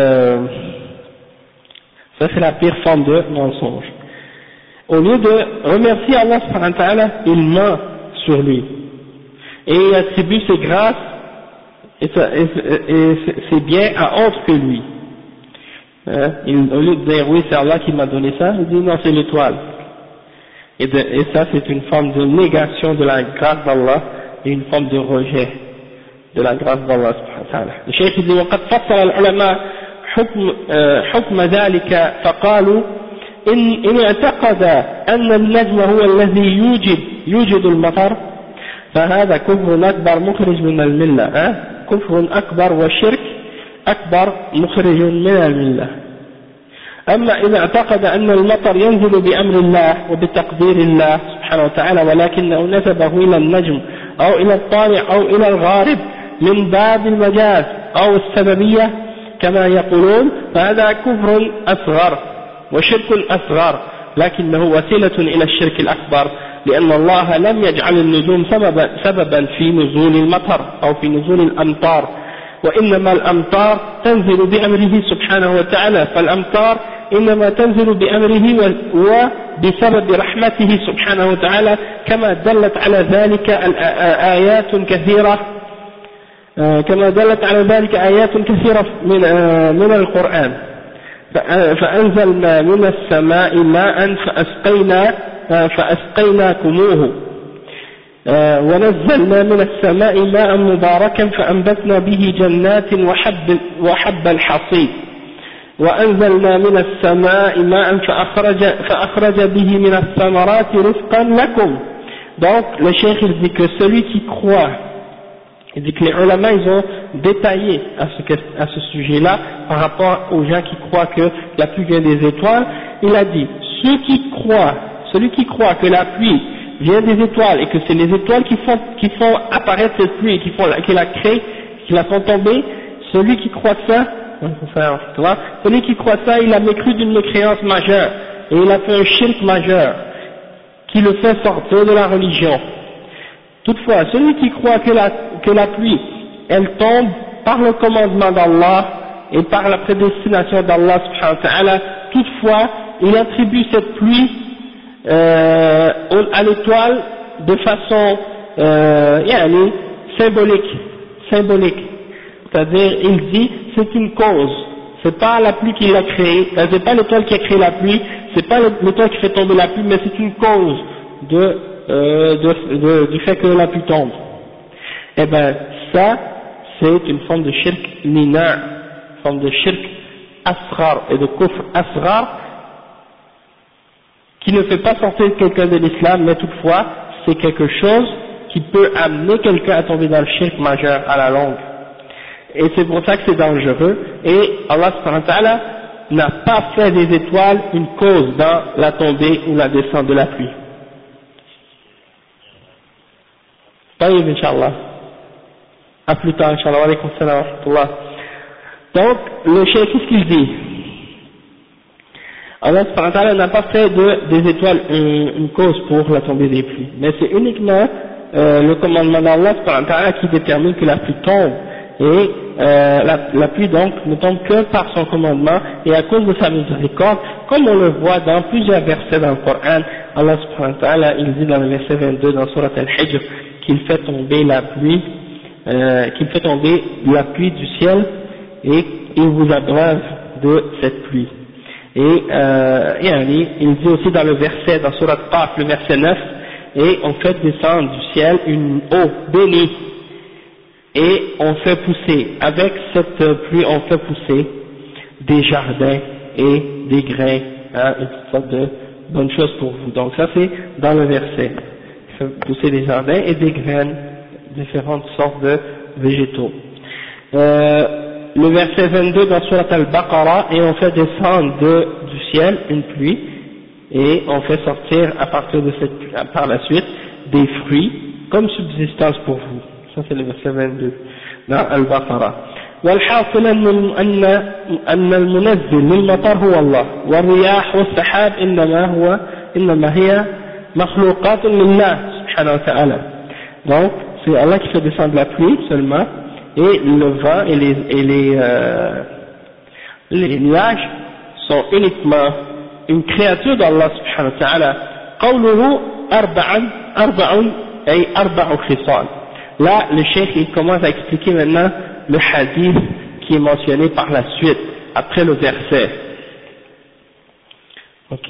ça c'est la pire forme de mensonge. Au lieu de remercier Allah subhanahu wa ta'ala, il ment sur lui et il attribue ses grâces et ses biens à autre que lui. Au lieu de dire oui c'est Allah qui m'a donné ça, il dit non c'est l'étoile. Et ça c'est une forme de négation de la grâce d'Allah et une forme de rejet de la grâce d'Allah subhanahu wa ta'ala. Le cheikh dit وقد فصل العلماء حكم ذلك فقالوا إن اعتقد أن النجم هو الذي يوجد المطر فهذا كفر أكبر مخرج من الملة. كفر أكبر وشرك أكبر مخرج من الملة. أما إذا اعتقد أن المطر ينزل بأمر الله وبتقدير الله سبحانه وتعالى ولكنه نسبه إلى النجم أو إلى الطالع أو إلى الغارب من باب المجاز أو السببية كما يقولون فهذا كفر أصغر وشرك أصغر لكنه وسيلة إلى الشرك الأكبر لأن الله لم يجعل النجوم سببا في نزول المطر أو في نزول الأمطار وإنما الأمطار تنزل بأمره سبحانه وتعالى فالأمطار إنما تنزل بأمره وبسبب رحمته سبحانه وتعالى كما دلت على ذلك آيات كثيرة من القرآن فأنزلنا من السماء ماء فأسقيناكموه ونزلنا من السماء ماء مباركا فأنبتنا به جنات وحب الحصيد وأنزلنا من السماء ماء فأخرج به من الثمرات رزقا لكم. Donc le cheikh il dit que celui qui croit, il dit que les ulama ils ont détaillé à ce sujet-là par rapport aux gens qui croient que la pluie vient des étoiles. Il a dit celui qui croit que la pluie vient des étoiles et que c'est les étoiles qui font apparaître cette pluie, qui la créent, qui la font tomber, celui qui croit ça, il a mécru d'une mécréance majeure et il a fait un shirk majeur qui le fait sortir de la religion. Toutefois, celui qui croit que la pluie, elle tombe par le commandement d'Allah et par la prédestination d'Allah subhanahu wa ta'ala, toutefois, il attribue cette pluie à l'étoile de façon symbolique. C'est-à-dire, il dit, c'est une cause c'est pas la pluie qui l'a créée, c'est pas l'étoile qui a créé la pluie, c'est pas l'étoile qui fait tomber la pluie, mais c'est une cause du fait que la pluie tombe. Eh ben, ça, c'est une forme de shirk mineur, une forme de shirk asrar et de kufr asrar, qui ne fait pas sortir quelqu'un de l'islam, mais toutefois, c'est quelque chose qui peut amener quelqu'un à tomber dans le shirk majeur à la longue. Et c'est pour ça que c'est dangereux, et Allah subhanahu wa ta'ala n'a pas fait des étoiles une cause dans la tombée ou la descente de la pluie. Taïb, Inch'Allah. À plus tard, Inch'Allah. Wa alaykum salam wa rahmatullah. Donc, le cheikh, qu'est-ce qu'il dit? Allah subhanahu wa ta'ala n'a pas fait des étoiles une cause pour la tombée des pluies, mais c'est uniquement le commandement d'Allah subhanahu wa ta'ala qui détermine que la pluie tombe, et la pluie donc ne tombe que par son commandement et à cause de sa miséricorde, comme on le voit dans plusieurs versets dans le Coran. Allah subhanahu wa ta'ala, il dit dans le verset 22 dans Surat Al-Hijr qu'il fait tomber la pluie du ciel et il vous abreuve de cette pluie. Et il dit aussi dans le verset, dans Surat Qaf, le verset 9, et on fait descendre du ciel une eau bénie, et on fait pousser, avec cette pluie, on fait pousser des jardins et des grains, et toutes sortes de bonnes choses pour vous. Donc ça c'est dans le verset, on fait pousser des jardins et des graines, différentes sortes de végétaux. Le verset 22 dans Surat Al-Baqarah, et on fait descendre du ciel une pluie, et on fait sortir à partir de cette pluie, par la suite, des fruits comme subsistance pour vous. Ça c'est le verset 22 dans Al-Baqarah. والحاصل أن المنزل للمطر هو الله والرياح والسحاب إنما هي مخلوقات لله سبحانه وتعالى. Donc c'est Allah qui fait descendre la pluie seulement, et le vent et les nuages sont uniquement une créature d'Allah subhanahu wa ta'ala. قوله أربع أي أربع خصال. Là, le cheikh il commence à expliquer maintenant le hadith qui est mentionné par la suite, après le verset. Ok?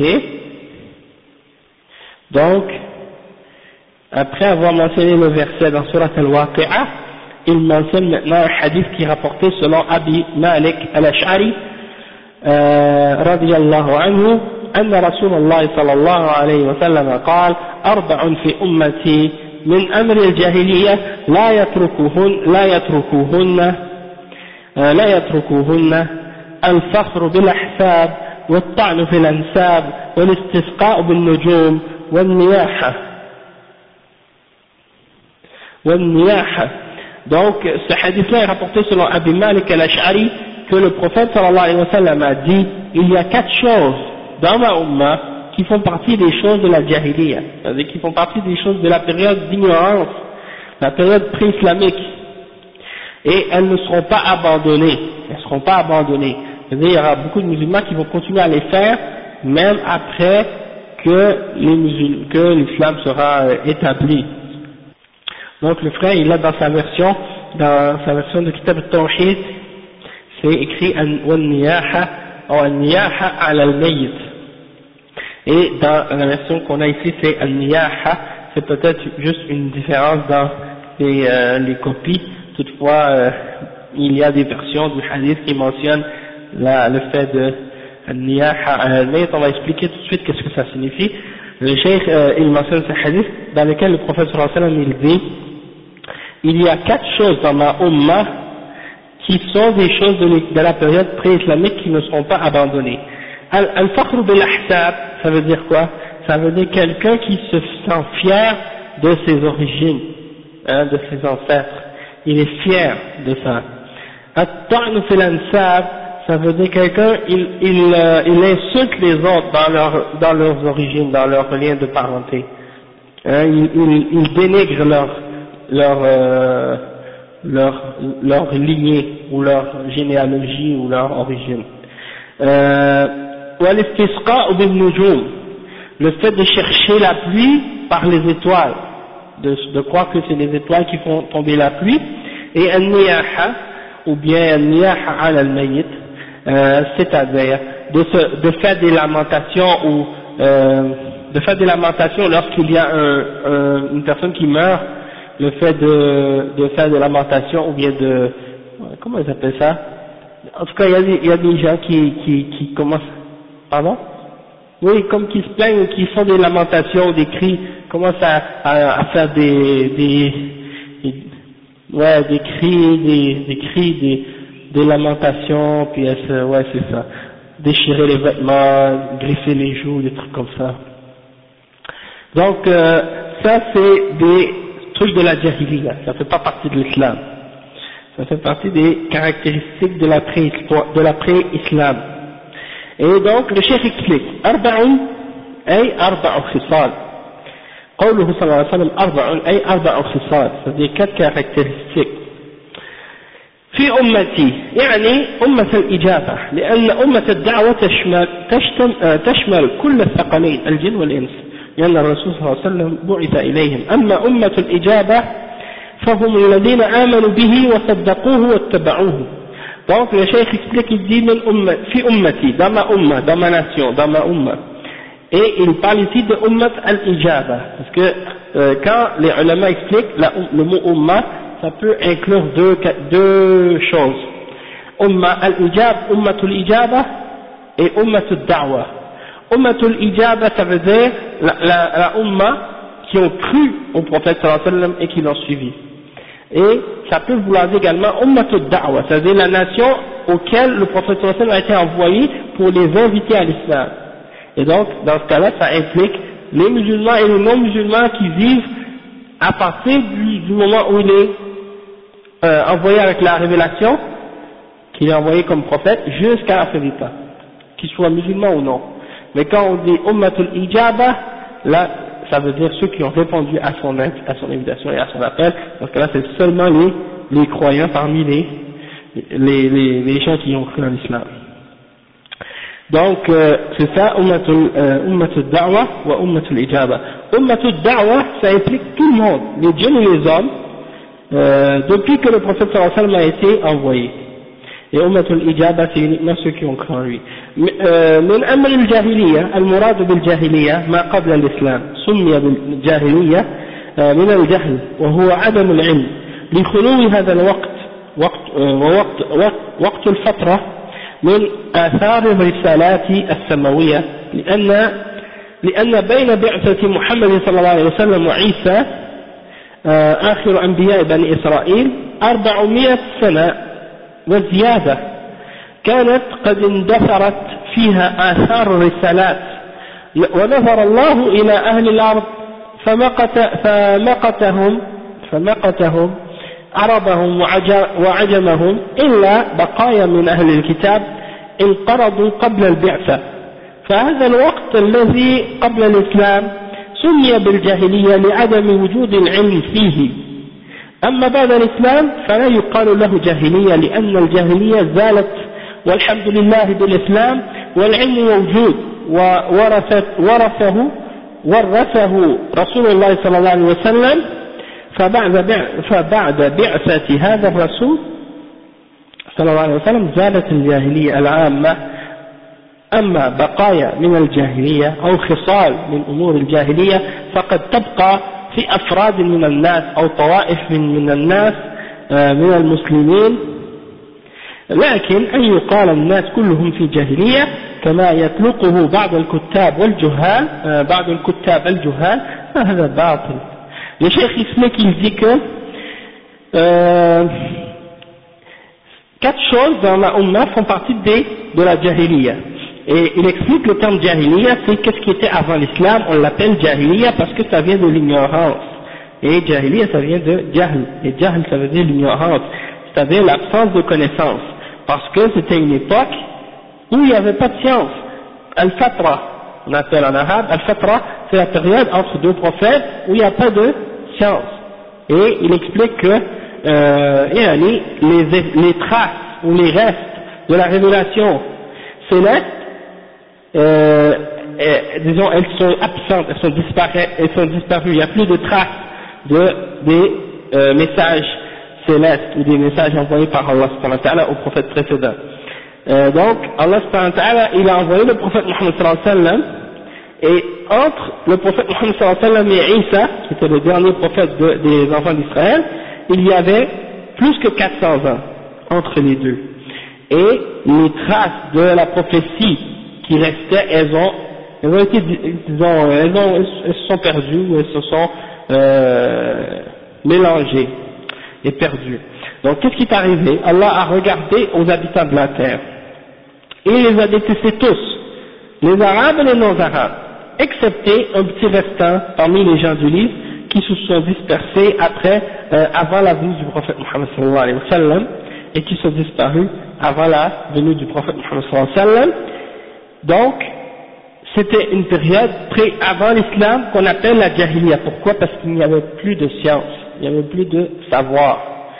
Donc, après avoir mentionné le verset dans Surat Al-Waqi'ah, il mentionne maintenant un hadith qui est rapporté selon Abi Malik al-Ash'ari, radiyallahu anhu, أن رسول الله صلى الله عليه وسلم قال: أربع في أمتي من أمر الجاهلية لا يتركوهن الفخر بالأحساب والطعن في الأنساب والاستسقاء بالنجوم والنياحة. Donc ce hadith-là est rapporté selon Abi Malik al-Ash'ari que le prophète sallallahu alayhi wa sallam a dit: il y a 4 choses dans ma umma qui font partie des choses de la jahiliya, c'est-à-dire qui font partie des choses de la période d'ignorance, la période pré-islamique, et elles ne seront pas abandonnées, c'est-à-dire il y aura beaucoup de musulmans qui vont continuer à les faire même après que l'islam sera établi. Donc le frère il a dans sa version de Kitab al-Tawhid, c'est écrit al-niyaha ou al-niyaha ala al-mayyit. Et dans la version qu'on a ici, c'est al-niyaha, c'est peut-être juste une différence dans les copies. Toutefois, il y a des versions du hadith qui mentionnent le fait de al-niyaha al-mayyit. On va expliquer tout de suite qu'est-ce que ça signifie. Le cheikh, il mentionne ce hadith dans lequel le prophète sallallahu alayhi wa sallam, il dit: il y a 4 choses dans ma umma qui sont des choses de la période pré-islamique qui ne seront pas abandonnées. Al-fakhr bil-ahsab, ça veut dire quoi? Ça veut dire quelqu'un qui se sent fier de ses origines, de ses ancêtres. Il est fier de ça. At-ta'nu fil-ansab, ça veut dire quelqu'un, il insulte les autres dans leurs origines, dans leurs liens de parenté. Il dénigre leur lignée, ou leur généalogie, ou leur origine. Le fait de chercher la pluie par les étoiles, de croire que c'est les étoiles qui font tomber la pluie, et al-niyaha, ou bien al-niyaha ala al-mayyit, c'est-à-dire de faire des lamentations ou de faire des lamentations lorsqu'il y a une personne qui meurt, le fait de faire des lamentations ou bien de, comment ils appellent ça? En tout cas, il y a des gens qui commencent, pardon? Oui, comme qui se plaignent ou qui font des lamentations, des cris, commencent à faire des cris, des lamentations, puis ouais, c'est ça. Déchirer les vêtements, griffer les joues, des trucs comme ça. Donc, ça c'est des trucs de la jahiliya, ça fait pas partie de l'islam. Ça fait partie des caractéristiques de l'après-islam. Et donc, le cheikh explique, arba'un ay arba'u khisal. قوله صلى الله عليه وسلم أربع أي أربع خصال، c'est-à-dire 4 caractéristiques. في أمتي يعني أمة الإجابة، لأن أمة الدعوة تشمل كل الثقلين الجن والإنس، لأن الرسول صلى الله عليه وسلم بعث إليهم. أما أمة الإجابة فهم الذين آمنوا به وصدقوه واتبعوه. Donc le cheikh explique, il dit fi ummati, dans ma nation, dans ma umma. Et il parle ici de ummat al-ijaba, parce que quand les ulama expliquent le mot umma, ça peut inclure deux choses. Ummatul ijaba et ummatul da'wa. Ummatul ijaba, ça veut dire la umma qui ont cru au prophète sallallahu alayhi wa sallam et qui l'ont suivi. Et ça peut vouloir dire également ummatul da'wa, c'est-à-dire la nation auquel le prophète sallallahu alayhi wa sallam a été envoyé pour les inviter à l'islam. Et donc, dans ce cas-là, ça implique les musulmans et les non-musulmans qui vivent à partir du moment où il est envoyé avec la révélation, qu'il est envoyé comme prophète, jusqu'à la fin du temps, qu'ils soient musulmans ou non. Mais quand on dit ummatul ijaba, là, ça veut dire ceux qui ont répondu à son invitation et à son appel. Dans ce cas-là, c'est seulement les croyants parmi les gens qui ont cru en l'islam. Donc, c'est ça, ummatul da'wa wa ummatul ijaba. Ummatul da'wa, ça implique tout le monde, les djinns et les hommes, depuis que le prophète sallallahu alayhi wa sallam a été envoyé. Et ummatul ijaba, c'est uniquement ceux qui ont cru en lui. من أمر الجاهلية المراد بالجاهلية ما قبل الإسلام سمي بالجاهلية من الجهل وهو عدم العلم لخلو هذا الوقت وقت الفترة من آثار الرسالات السماوية لأن بين بعثة محمد صلى الله عليه وسلم وعيسى آخر أنبياء بني إسرائيل 400 سنة وزيادة كانت قد اندثرت فيها آثار الرسالات ونظر الله إلى أهل الأرض فمقتهم عربهم وعجمهم إلا بقايا من أهل الكتاب انقرضوا قبل البعثة. فهذا الوقت الذي قبل الإسلام سمي بالجاهلية لعدم وجود العلم فيه. أما بعد الإسلام فلا يقال له جاهلية لأن الجاهلية زالت والحمد لله بالإسلام والعلم موجود ورثه رسول الله صلى الله عليه وسلم. فبعد بعثة هذا الرسول صلى الله عليه وسلم زالت الجاهلية العامة. أما بقايا من الجاهلية أو خصال من أمور الجاهلية فقد تبقى في أفراد من الناس أو طوائف من الناس من المسلمين، لكن أن يقال الناس كلهم في جاهلية كما يطلقه بعض الكتاب الجهال فهذا باطل. Le cheikh explique, il dit que 4 choses dans la Ummah font partie de la Jahiliya. Et il explique le terme Jahiliya, c'est qu'est-ce qui était avant l'islam, on l'appelle Jahiliya parce que ça vient de l'ignorance. Et Jahiliya ça vient de Jahl. Et Jahl ça veut dire l'ignorance, c'est-à-dire l'absence de connaissance. Parce que c'était une époque où il n'y avait pas de science. Al-Fatra, on appelle en arabe, Al-Fatra, c'est la période entre 2 prophètes où il n'y a pas de science. Et il explique que les traces ou les restes de la révélation céleste, disons, elles sont absentes, elles sont disparues, il n'y a plus de traces des messages célestes ou des messages envoyés par Allah subhanahu wa ta'ala aux prophètes précédents. Donc Allah subhanahu wa ta'ala, il a envoyé le prophète Muhammad sallallahu alayhi wa sallam, et entre le prophète Muhammad sallallahu alayhi wa sallam et Isa, qui était le dernier prophète des enfants d'Israël, il y avait plus que 400 ans entre les deux. Et les traces de la prophétie qui restaient, elles se sont perdues, ou elles se sont mélangées et perdues. Donc qu'est-ce qui est arrivé? Allah a regardé aux habitants de la terre et il les a détestés tous, les arabes et les non-arabes, excepté un petit restant parmi les gens du livre qui se sont dispersés avant la venue du prophète Muhammad sallallahu alayhi wa sallam, et qui sont disparus avant la venue du prophète Muhammad sallallahu alayhi wa sallam. Donc c'était une période avant l'islam qu'on appelle la jahiliya. Pourquoi? Parce qu'il n'y avait plus de science, il n'y avait plus de savoir.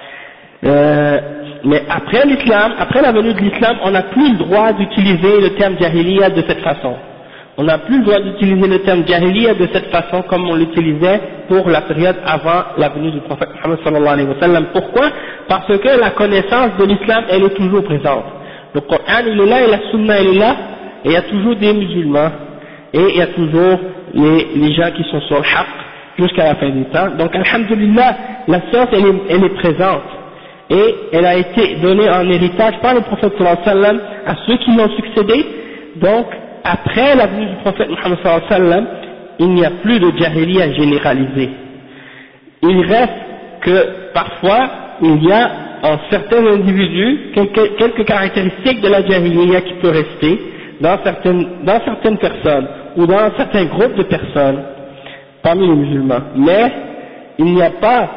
Mais après l'islam, après la venue de l'islam, on n'a plus le droit d'utiliser le terme jahiliya de cette façon. On n'a plus le droit d'utiliser le terme jahiliya de cette façon comme on l'utilisait pour la période avant la venue du prophète Muhammad sallallahu alayhi wa sallam. Pourquoi? Parce que la connaissance de l'islam, elle est toujours présente. Le Coran, il est là, et la Sunna, elle est là, et il y a toujours des musulmans, et il y a toujours les gens qui sont sur le haqq jusqu'à la fin du temps. Donc, alhamdulillah, la science, elle est présente, et elle a été donnée en héritage par le prophète sallallahu alayhi wa sallam à ceux qui l'ont succédé. Donc, après la venue du prophète Muhammad sallallahu alayhi wa sallam, il n'y a plus de jahiliya généralisée. Il reste que parfois, il y a en certains individus quelques caractéristiques de la jahiliya qui peut rester dans certaines personnes ou dans certains groupes de personnes parmi les musulmans. Mais il n'y a pas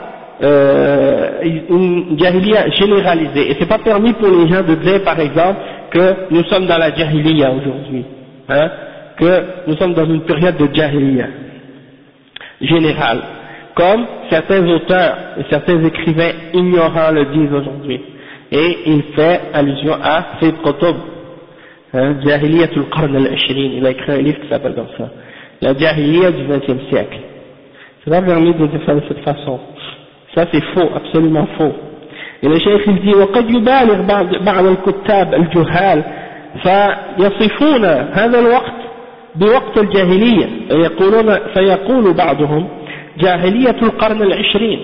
une jahiliya généralisée. Et c'est pas permis pour les gens de dire par exemple que nous sommes dans la jahiliya aujourd'hui. Que nous sommes dans une période de jahiliya générale, comme certains auteurs et certains écrivains ignorants le disent aujourd'hui. Et il fait allusion à Sayyid Qutb, Jahiliyatul Qarn al-Ashrin, il a écrit un livre qui s'appelle comme ça, la jahiliya du XXe siècle. C'est pas permis de dire ça de cette façon. Ça c'est faux, absolument faux. Et le cheikh il dit وقد يبالغ بعض الكتاب الجهال فيصفون هذا الوقت بوقت الجاهلية فيقول بعضهم جاهلية القرن العشرين،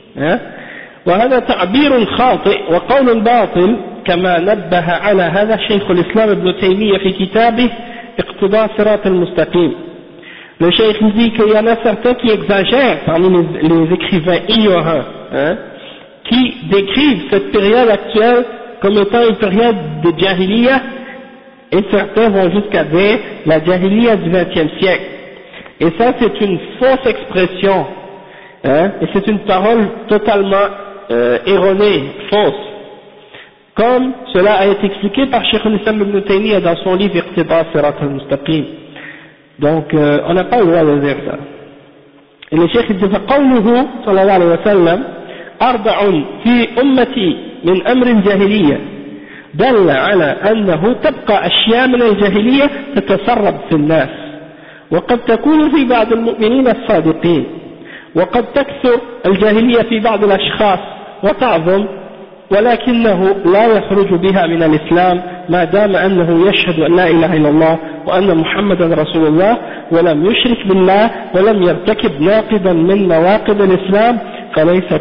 وهذا تعبير خاطئ وقول باطل كما نبه على هذا شيخ الإسلام ابن تيمية في كتابه اقتضاء صراط المستقيم. Le cheikh dit qu'il y en a certains qui exagèrent parmi les écrivains ignorants, qui décrivent cette période actuelle comme étant une période de jahiliya, et certains vont jusqu'à dire la jahiliya du XXe siècle. Et ça c'est une fausse expression, et c'est une parole totalement erronée, fausse, comme cela a été expliqué par Cheikh al-Islam ibn Taymiyyah dans son livre Iqtida Sirat al-Mustaqim. Donc on n'a pas le droit de dire ça. Et le Cheikh dit فقوله صلى الله عليه وسلم أربع في أمتي من أمر الجاهلية دل على أنه تبقى أشياء من الجاهلية تتسرب في الناس، وقد تكون في بعض المؤمنين الصادقين، وقد تكثر الجاهلية في بعض الأشخاص وتعظم، ولكنه لا يخرج بها من الإسلام ما دام أنه يشهد أن لا إله إلا الله وأن محمدا رسول الله ولم يشرك بالله ولم يرتكب ناقضا من نواقض الإسلام، فليس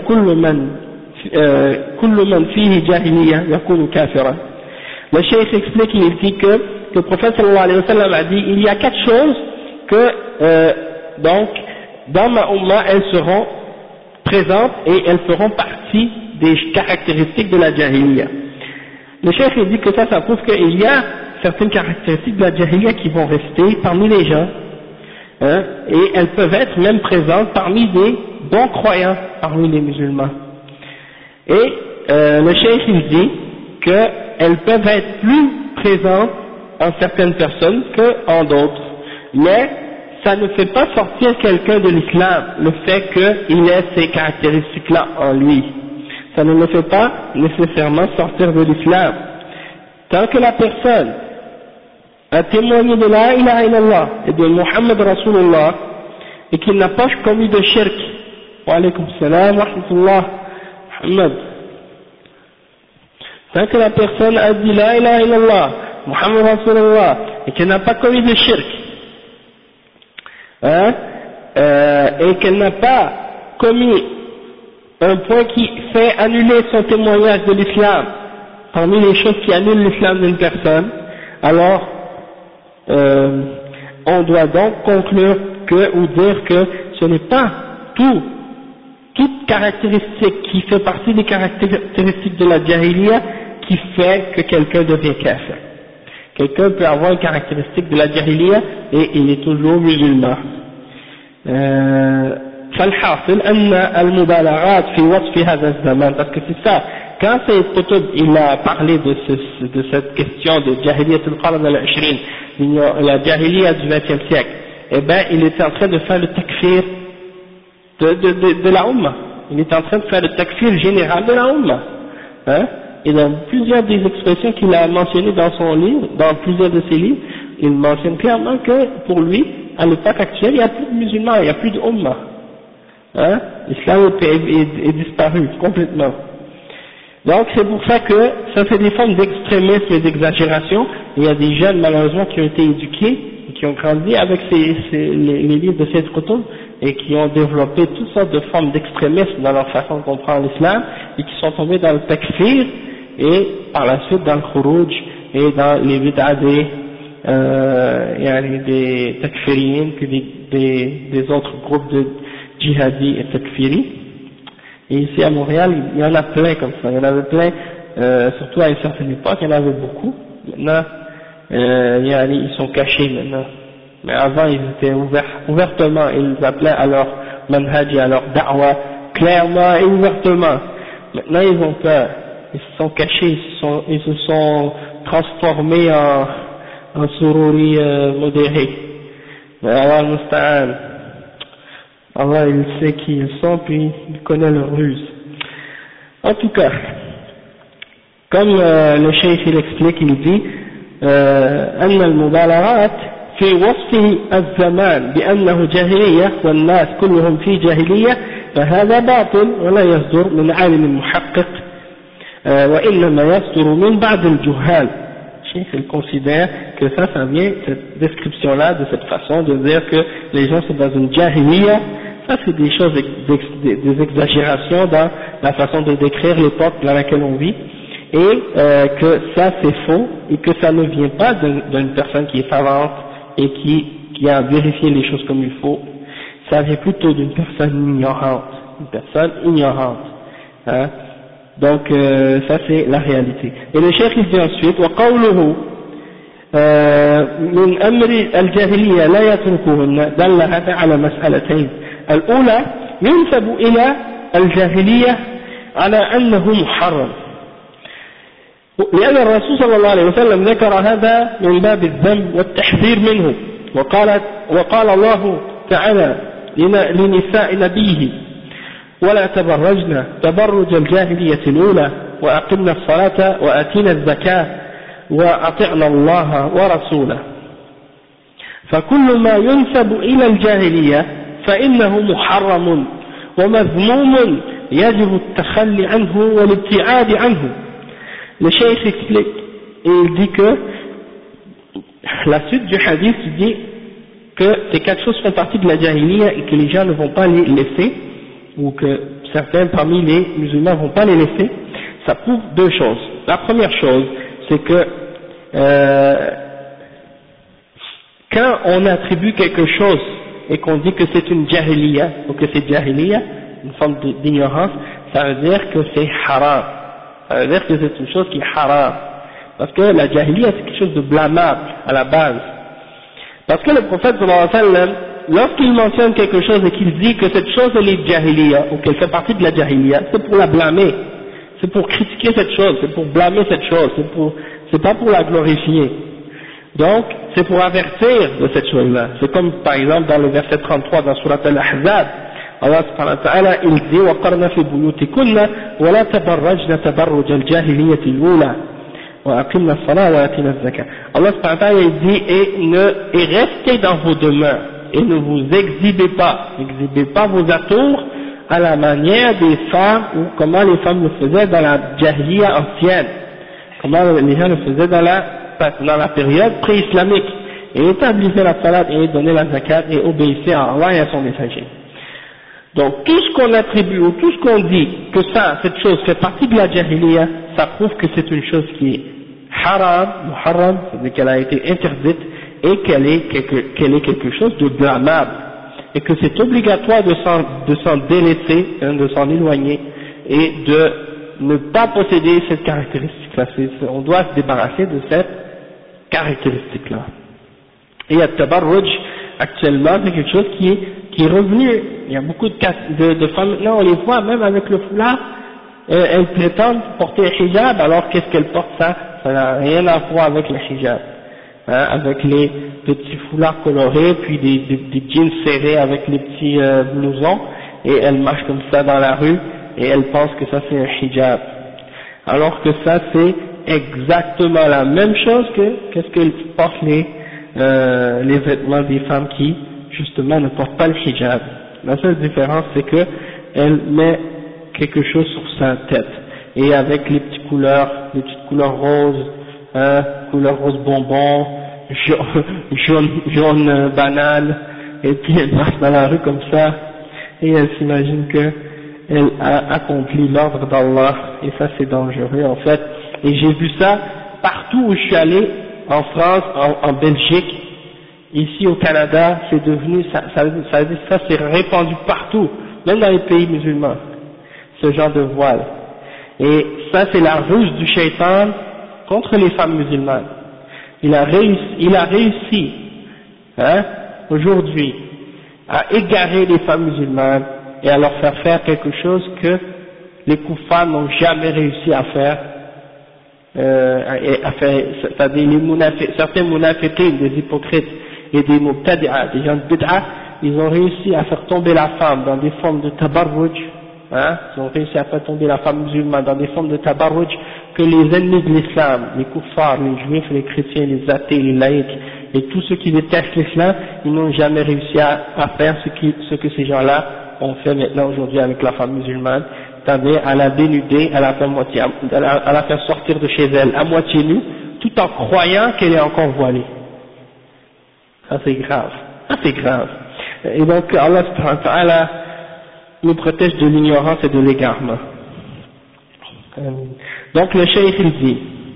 كل من فيه جاهلية يكون كافرا. Le cheikh explique, il dit que le prophète sallallahu alayhi wa sallam a dit il y a 4 choses que donc dans ma umma elles seront présentes et elles feront partie des caractéristiques de la jahiliya. Le cheikh il dit que ça prouve qu'il y a certaines caractéristiques de la jahiliya qui vont rester parmi les gens, et elles peuvent être même présentes parmi des bons croyants parmi les musulmans. Et le cheikh il dit qu'elles peuvent être plus présentes en certaines personnes qu'en d'autres, mais ça ne fait pas sortir quelqu'un de l'islam, le fait qu'il ait ces caractéristiques-là en lui. Ça ne le fait pas nécessairement sortir de l'islam. Tant que la personne a témoigné de la ilaha illallah et de Muhammad Rasulullah et qu'il n'a pas commis de shirk, wa alaykum salam wa rahmatullah, Muhammad, tant que la personne a dit la ilaha illallah, Muhammad Rasulullah, et qu'elle n'a pas commis de shirk, et qu'elle n'a pas commis un point qui fait annuler son témoignage de l'islam, parmi les choses qui annulent l'islam d'une personne, alors on doit donc conclure que, ou dire que ce n'est pas toute caractéristique qui fait partie des caractéristiques de la jahiliya qui fait que quelqu'un devient kafir. Quelqu'un peut avoir une caractéristique de la jahiliya et il est toujours musulman. فالحاصل أن المبالغات في وصف هذا الزمان, parce que c'est ça, quand Sayyid Qutb il a parlé de cette question de jahiliyyat al-qarn al-ashrin, la jahiliya du 20e siècle, eh ben il était en train de faire le takfir de la Ummah, il était en train de faire le takfir général de la Ummah, et dans plusieurs des expressions qu'il a mentionnées dans son livre, dans plusieurs de ses livres, il mentionne clairement que pour lui, à l'époque actuelle, il n'y a plus de musulmans, il n'y a plus de Ummah. L'islam est disparu complètement. Donc c'est pour ça que ça fait des formes d'extrémisme et d'exagération. Il y a des jeunes malheureusement qui ont été éduqués et qui ont grandi avec les livres de Sayyid Qutb et qui ont développé toutes sortes de formes d'extrémisme dans leur façon de comprendre l'islam et qui sont tombés dans le takfir et par la suite dans le khuruj et dans les bid'a des takfiriyin, que des autres groupes de djihadi et takfiri. Et ici à Montréal, il y en a plein comme ça, il y en avait plein, surtout à une certaine époque, il y en avait beaucoup. Maintenant, ils sont cachés maintenant. Mais avant, ils étaient ouvertement, ils appelaient à leur manhaj et à leur da'wa, clairement et ouvertement. Maintenant, ils ont peur, ils se sont cachés, ils se sont transformés en sururi modérés. Mais Allah al-Musta'an, Allah il sait qui ils sont, puis il connaît leur ruse. En tout cas, comme le cheikh il explique, il dit أن المبالغات في وصف الزمان بأنه جاهلية والناس كلهم في جاهلية فهذا باطل ولا يصدر من عالم محقق وإنما يصدر من بعض الجهال. Le cheikh il considère que ça vient, cette description-là, de cette façon de dire que les gens sont dans une jahiliya. Ça c'est des choses, des exagérations dans la façon de décrire l'époque dans laquelle on vit, et que ça c'est faux, et que ça ne vient pas d'une personne qui est savante et qui a vérifié les choses comme il faut, ça vient plutôt d'une personne ignorante, hein. Donc ça c'est la réalité. Et le cheikh il dit ensuite وقوله من أمر الجاهلية لا يتركهن دل هذا على مسألتين. الأولى ينسب إلى الجاهلية على أنه محرم، لأن الرسول صلى الله عليه وسلم ذكر هذا من باب الذم والتحذير منه، وقال الله تعالى لنساء نبيه ولا تبرجن تبرج الجاهلية الأولى وأقمنا الصلاة وآتينا الزكاة وأطعنا الله ورسوله. فكل ما ينسب إلى الجاهلية فإنه محرم ومذموم يجب التخلي عنه والابتعاد عنه. Le cheikh explique et il dit que la suite du hadith dit que ces quatre choses font partie de la jahiliya et que les gens ne vont pas les laisser, ou que certains parmi les musulmans ne vont pas les laisser. Ça prouve deux choses. La première chose, c'est que quand on attribue quelque chose et qu'on dit que c'est une jahiliya, ou que c'est jahiliya, une forme d'ignorance, ça veut dire que c'est haram. Ça veut dire que c'est une chose qui est haram. Parce que la jahiliya c'est quelque chose de blâmable à la base. Parce que le prophète sallallahu alayhi wa sallam, lorsqu'il mentionne quelque chose et qu'il dit que cette chose elle est jahiliya, ou qu'elle fait partie de la jahiliya, c'est pour la blâmer. C'est pour critiquer cette chose, c'est pour blâmer cette chose, c'est pas pour la glorifier. Donc, c'est pour avertir de cette chose-là. C'est comme, par exemple, dans le verset 33 dans Surat Al-Ahzab, Allah subhanahu wa ta'ala, il dit, وَقَرْنَ فِي بُيُوتِكُنَّ وَلَا تَبَرَّجْنَ تَبَرُّجَ الْجَاهِلِيَّةِ الْأُولَى وَأَقِمْنَ الصَّلَاةَ وَآتِينَ الزَّكَاةَ. Allah subhanahu wa ta'ala, il dit, et restez dans vos demeures, et ne vous exhibez pas vos atours à la manière des femmes, ou comment les femmes le faisaient dans la jahiliya ancienne. comment les gens le faisaient dans la période pré-islamique, et établissaient la salat et donnaient la zakat et obéissaient à Allah et à son messager. Donc tout ce qu'on attribue ou tout ce qu'on dit que cette chose fait partie de la jahiliya, ça prouve que c'est une chose qui est muharram, c'est-à-dire qu'elle a été interdite et qu'elle est quelque chose de blâmable, et que c'est obligatoire de s'en délaisser, de s'en éloigner et de ne pas posséder cette caractéristique-là. On doit se débarrasser de cette caractéristique-là. Et le tabarruj, actuellement, c'est quelque chose qui est revenu. Il y a beaucoup de femmes, maintenant on les voit même avec le foulard, elles prétendent porter un hijab, alors qu'est-ce qu'elles portent ça n'a rien à voir avec le hijab, avec les petits foulards colorés, puis des jeans serrés avec les petits blousons, et elles marchent comme ça dans la rue, et elles pensent que ça c'est un hijab, alors que ça c'est exactement la même chose qu'est-ce que portent les vêtements des femmes qui justement ne portent pas le hijab. La seule différence c'est que elle met quelque chose sur sa tête, et avec les petites couleurs roses, couleur rose bonbon, jaune banane, et puis elle marche dans la rue comme ça, et elle s'imagine que elle a accompli l'ordre d'Allah, et ça c'est dangereux en fait. Et j'ai vu ça partout où je suis allé, en France, en Belgique, ici au Canada, c'est devenu, ça s'est répandu partout, même dans les pays musulmans, ce genre de voile. Et ça c'est la ruse du shaitan contre les femmes musulmanes. Il a réussi, aujourd'hui, à égarer les femmes musulmanes et à leur faire quelque chose que les kuffars n'ont jamais réussi à faire, c'est-à-dire certains munafiqins, des hypocrites et des mubtadi'a, des gens de bid'a, ils ont réussi à faire tomber la femme dans des formes de tabarruj, ils ont réussi à faire tomber la femme musulmane dans des formes de tabarruj que les ennemis de l'islam, les kuffars, les juifs, les chrétiens, les athées, les laïcs et tous ceux qui détestent l'islam, ils n'ont jamais réussi à faire ce que ces gens-là ont fait maintenant aujourd'hui avec la femme musulmane, c'est-à-dire à la dénuder, à la faire sortir de chez elle à moitié nue, tout en croyant qu'elle est encore voilée. Ça c'est grave, Et donc Allah subhanahu wa ta'ala nous protège de l'ignorance et de l'égarement. Donc le cheikh il dit,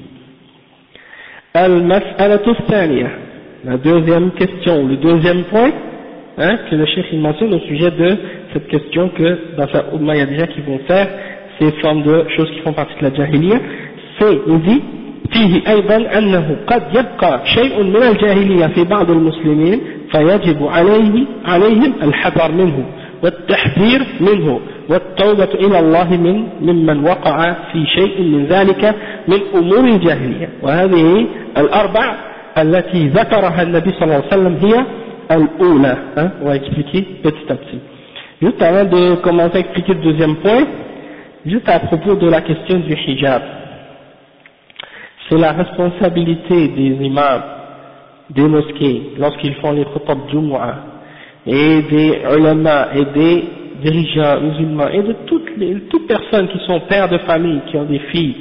al-mas'alatu thaniya, la deuxième question, le deuxième point, que le cheikh il mentionne au sujet de cette question que dans sa Ummah il y a des gens qui vont faire ces formes de choses qui font partie de la jahiliya, c'est, il dit, فيه أيضا أنه قد يبقى شيء من الجاهلية في بعض المسلمين فيجب عليهم الحذر منه والتحذير منه والتوبة إلى الله ممن وقع في شيء من ذلك من أمور الجاهلية. وهذه الأربع التي ذكرها النبي صلى الله عليه وسلم هي الأولى. On va expliquer petit à petit. Juste avant de commencer à expliquer le deuxième point, juste à propos de la question du hijab. C'est la responsabilité des imams, des mosquées, lorsqu'ils font les khutab Jumu'ah, et des ulama, et des dirigeants musulmans, et de toutes personnes qui sont pères de famille, qui ont des filles,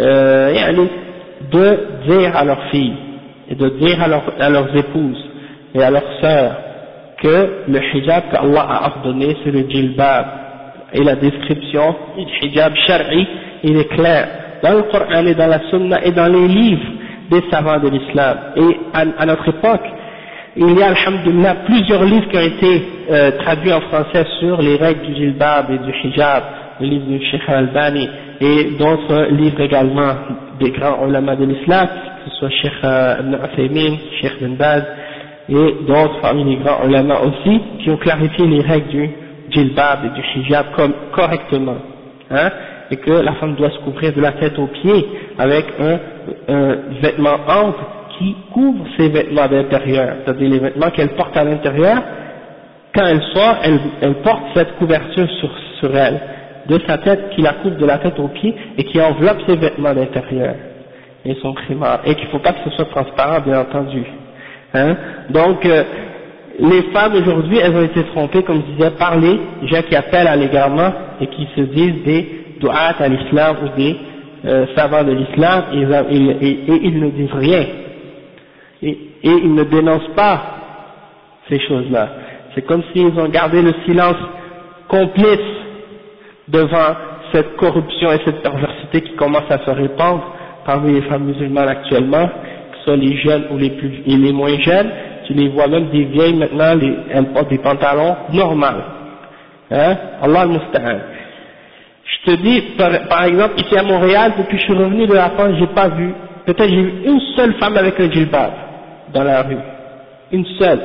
de dire à leurs filles, et de dire à leurs épouses, et à leurs sœurs, que le hijab qu'Allah a ordonné, c'est le jilbab, et la description du hijab shar'i, il est clair. Dans le Coran et dans la Sunna et dans les livres des savants de l'islam. Et à notre époque, il y a, alhamdulillah, plusieurs livres qui ont été traduits en français sur les règles du jilbab et du hijab, le livre du Cheikh Al-Albani et d'autres livres également des grands ulama de l'islam, que ce soit Cheikh Ibn Uthaymin, Cheikh Bin Baz et d'autres parmi les grands ulama aussi, qui ont clarifié les règles du jilbab et du hijab correctement. Et que la femme doit se couvrir de la tête aux pieds avec un vêtement ample qui couvre ses vêtements d'intérieur, c'est-à-dire les vêtements qu'elle porte à l'intérieur, quand elle sort, elle porte cette couverture sur elle, de sa tête, qui la couvre de la tête aux pieds et qui enveloppe ses vêtements d'intérieur et son khimar, et qu'il ne faut pas que ce soit transparent, bien entendu. Donc les femmes aujourd'hui, elles ont été trompées, comme je disais, par les gens qui appellent à l'égarement et qui se disent des du'at à l'islam ou des savants de l'islam, et ils ne disent rien, et ils ne dénoncent pas ces choses-là. C'est comme s'ils ont gardé le silence complice devant cette corruption et cette perversité qui commence à se répandre parmi les femmes musulmanes actuellement, que ce soit les jeunes ou les moins jeunes. Tu les vois même des vieilles maintenant, elles portent des pantalons normaux. Hein? Allah al-Musta'an. Je te dis, par exemple, ici à Montréal, depuis que je suis revenu de la France, j'ai pas vu, peut-être j'ai vu une seule femme avec un djilbab dans la rue. Une seule.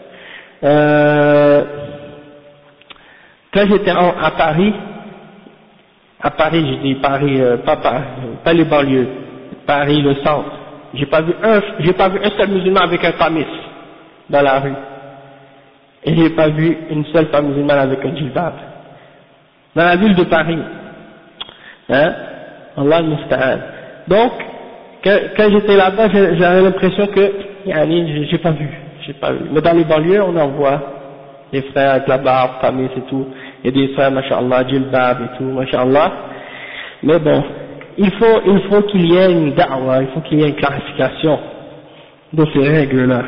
Quand j'étais à Paris, je dis Paris, pas les banlieues, Paris, le centre, j'ai pas vu un seul musulman avec un tamis dans la rue. Et j'ai pas vu une seule femme musulmane avec un djilbab. Dans la ville de Paris. Hein? Allah al-Musta'an. Donc, quand j'étais là-bas, j'avais l'impression que, j'ai pas vu. Mais dans les banlieues, on en voit des frères avec la barbe, tamis et tout, et des frères, masha'Allah, djilbab et tout, masha'Allah. Mais bon, il faut qu'il y ait une da'wa, il faut qu'il y ait une clarification de ces règles-là.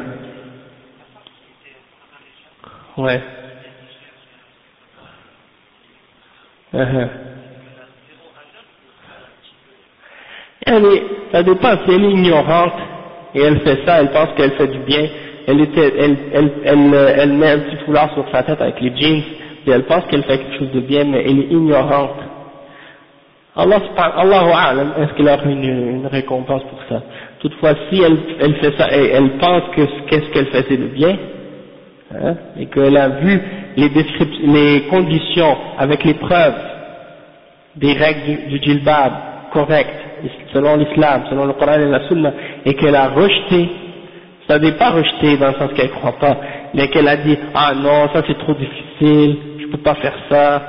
Ouais. Ça dépend, si elle est ignorante et elle fait ça, elle pense qu'elle fait du bien, elle met un petit foulard sur sa tête avec les jeans, et elle pense qu'elle fait quelque chose de bien, mais elle est ignorante. Allahu a'lam, est-ce qu'elle aura une récompense pour ça? Toutefois, si elle fait ça et elle pense que qu'est-ce qu'elle fait c'est de bien, hein, et qu'elle a vu les conditions avec les preuves des règles du djilbab correctes, selon l'islam, selon le Coran et la Sunna, et qu'elle a rejeté, ça n'est pas rejeté dans le sens qu'elle ne croit pas, mais qu'elle a dit ah non, ça c'est trop difficile, je peux pas faire ça,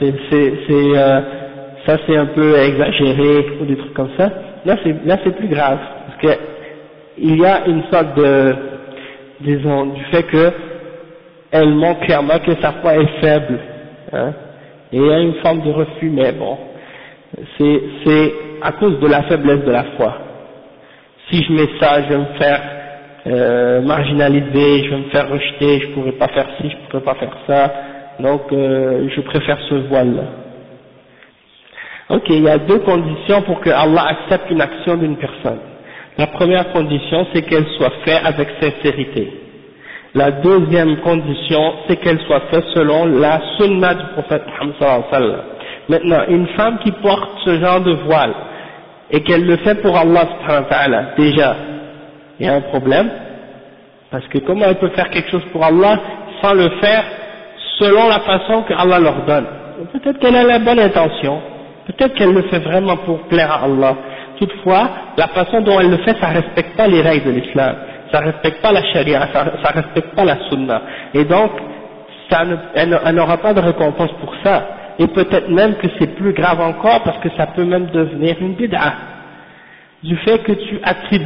ça c'est un peu exagéré, ou des trucs comme ça, là c'est plus grave, parce que il y a une sorte de, disons, du fait que elle montre clairement que sa foi est faible, hein, et il y a une forme de refus, mais bon, c'est à cause de la faiblesse de la foi. Si je mets ça, je vais me faire marginaliser, je vais me faire rejeter, je pourrais pas faire ci, je pourrais pas faire ça, donc je préfère ce voile-là. Ok, il y a deux conditions pour que Allah accepte une action d'une personne. La première condition, c'est qu'elle soit faite avec sincérité. La deuxième condition, c'est qu'elle soit faite selon la sunna du prophète Muhammad sallallahu alayhi wa sallam. Maintenant, une femme qui porte ce genre de voile, et qu'elle le fait pour Allah subhanahu wa ta'ala, déjà, il y a un problème, parce que comment elle peut faire quelque chose pour Allah sans le faire selon la façon que Allah leur donne? Peut-être qu'elle a la bonne intention, peut-être qu'elle le fait vraiment pour plaire à Allah. Toutefois, la façon dont elle le fait, ça ne respecte pas les règles de l'islam, ça ne respecte pas la charia, ça ne respecte pas la sunna. Et donc, elle n'aura pas de récompense pour ça. Et peut-être même que c'est plus grave encore parce que ça peut même devenir une bid'a. Du fait que tu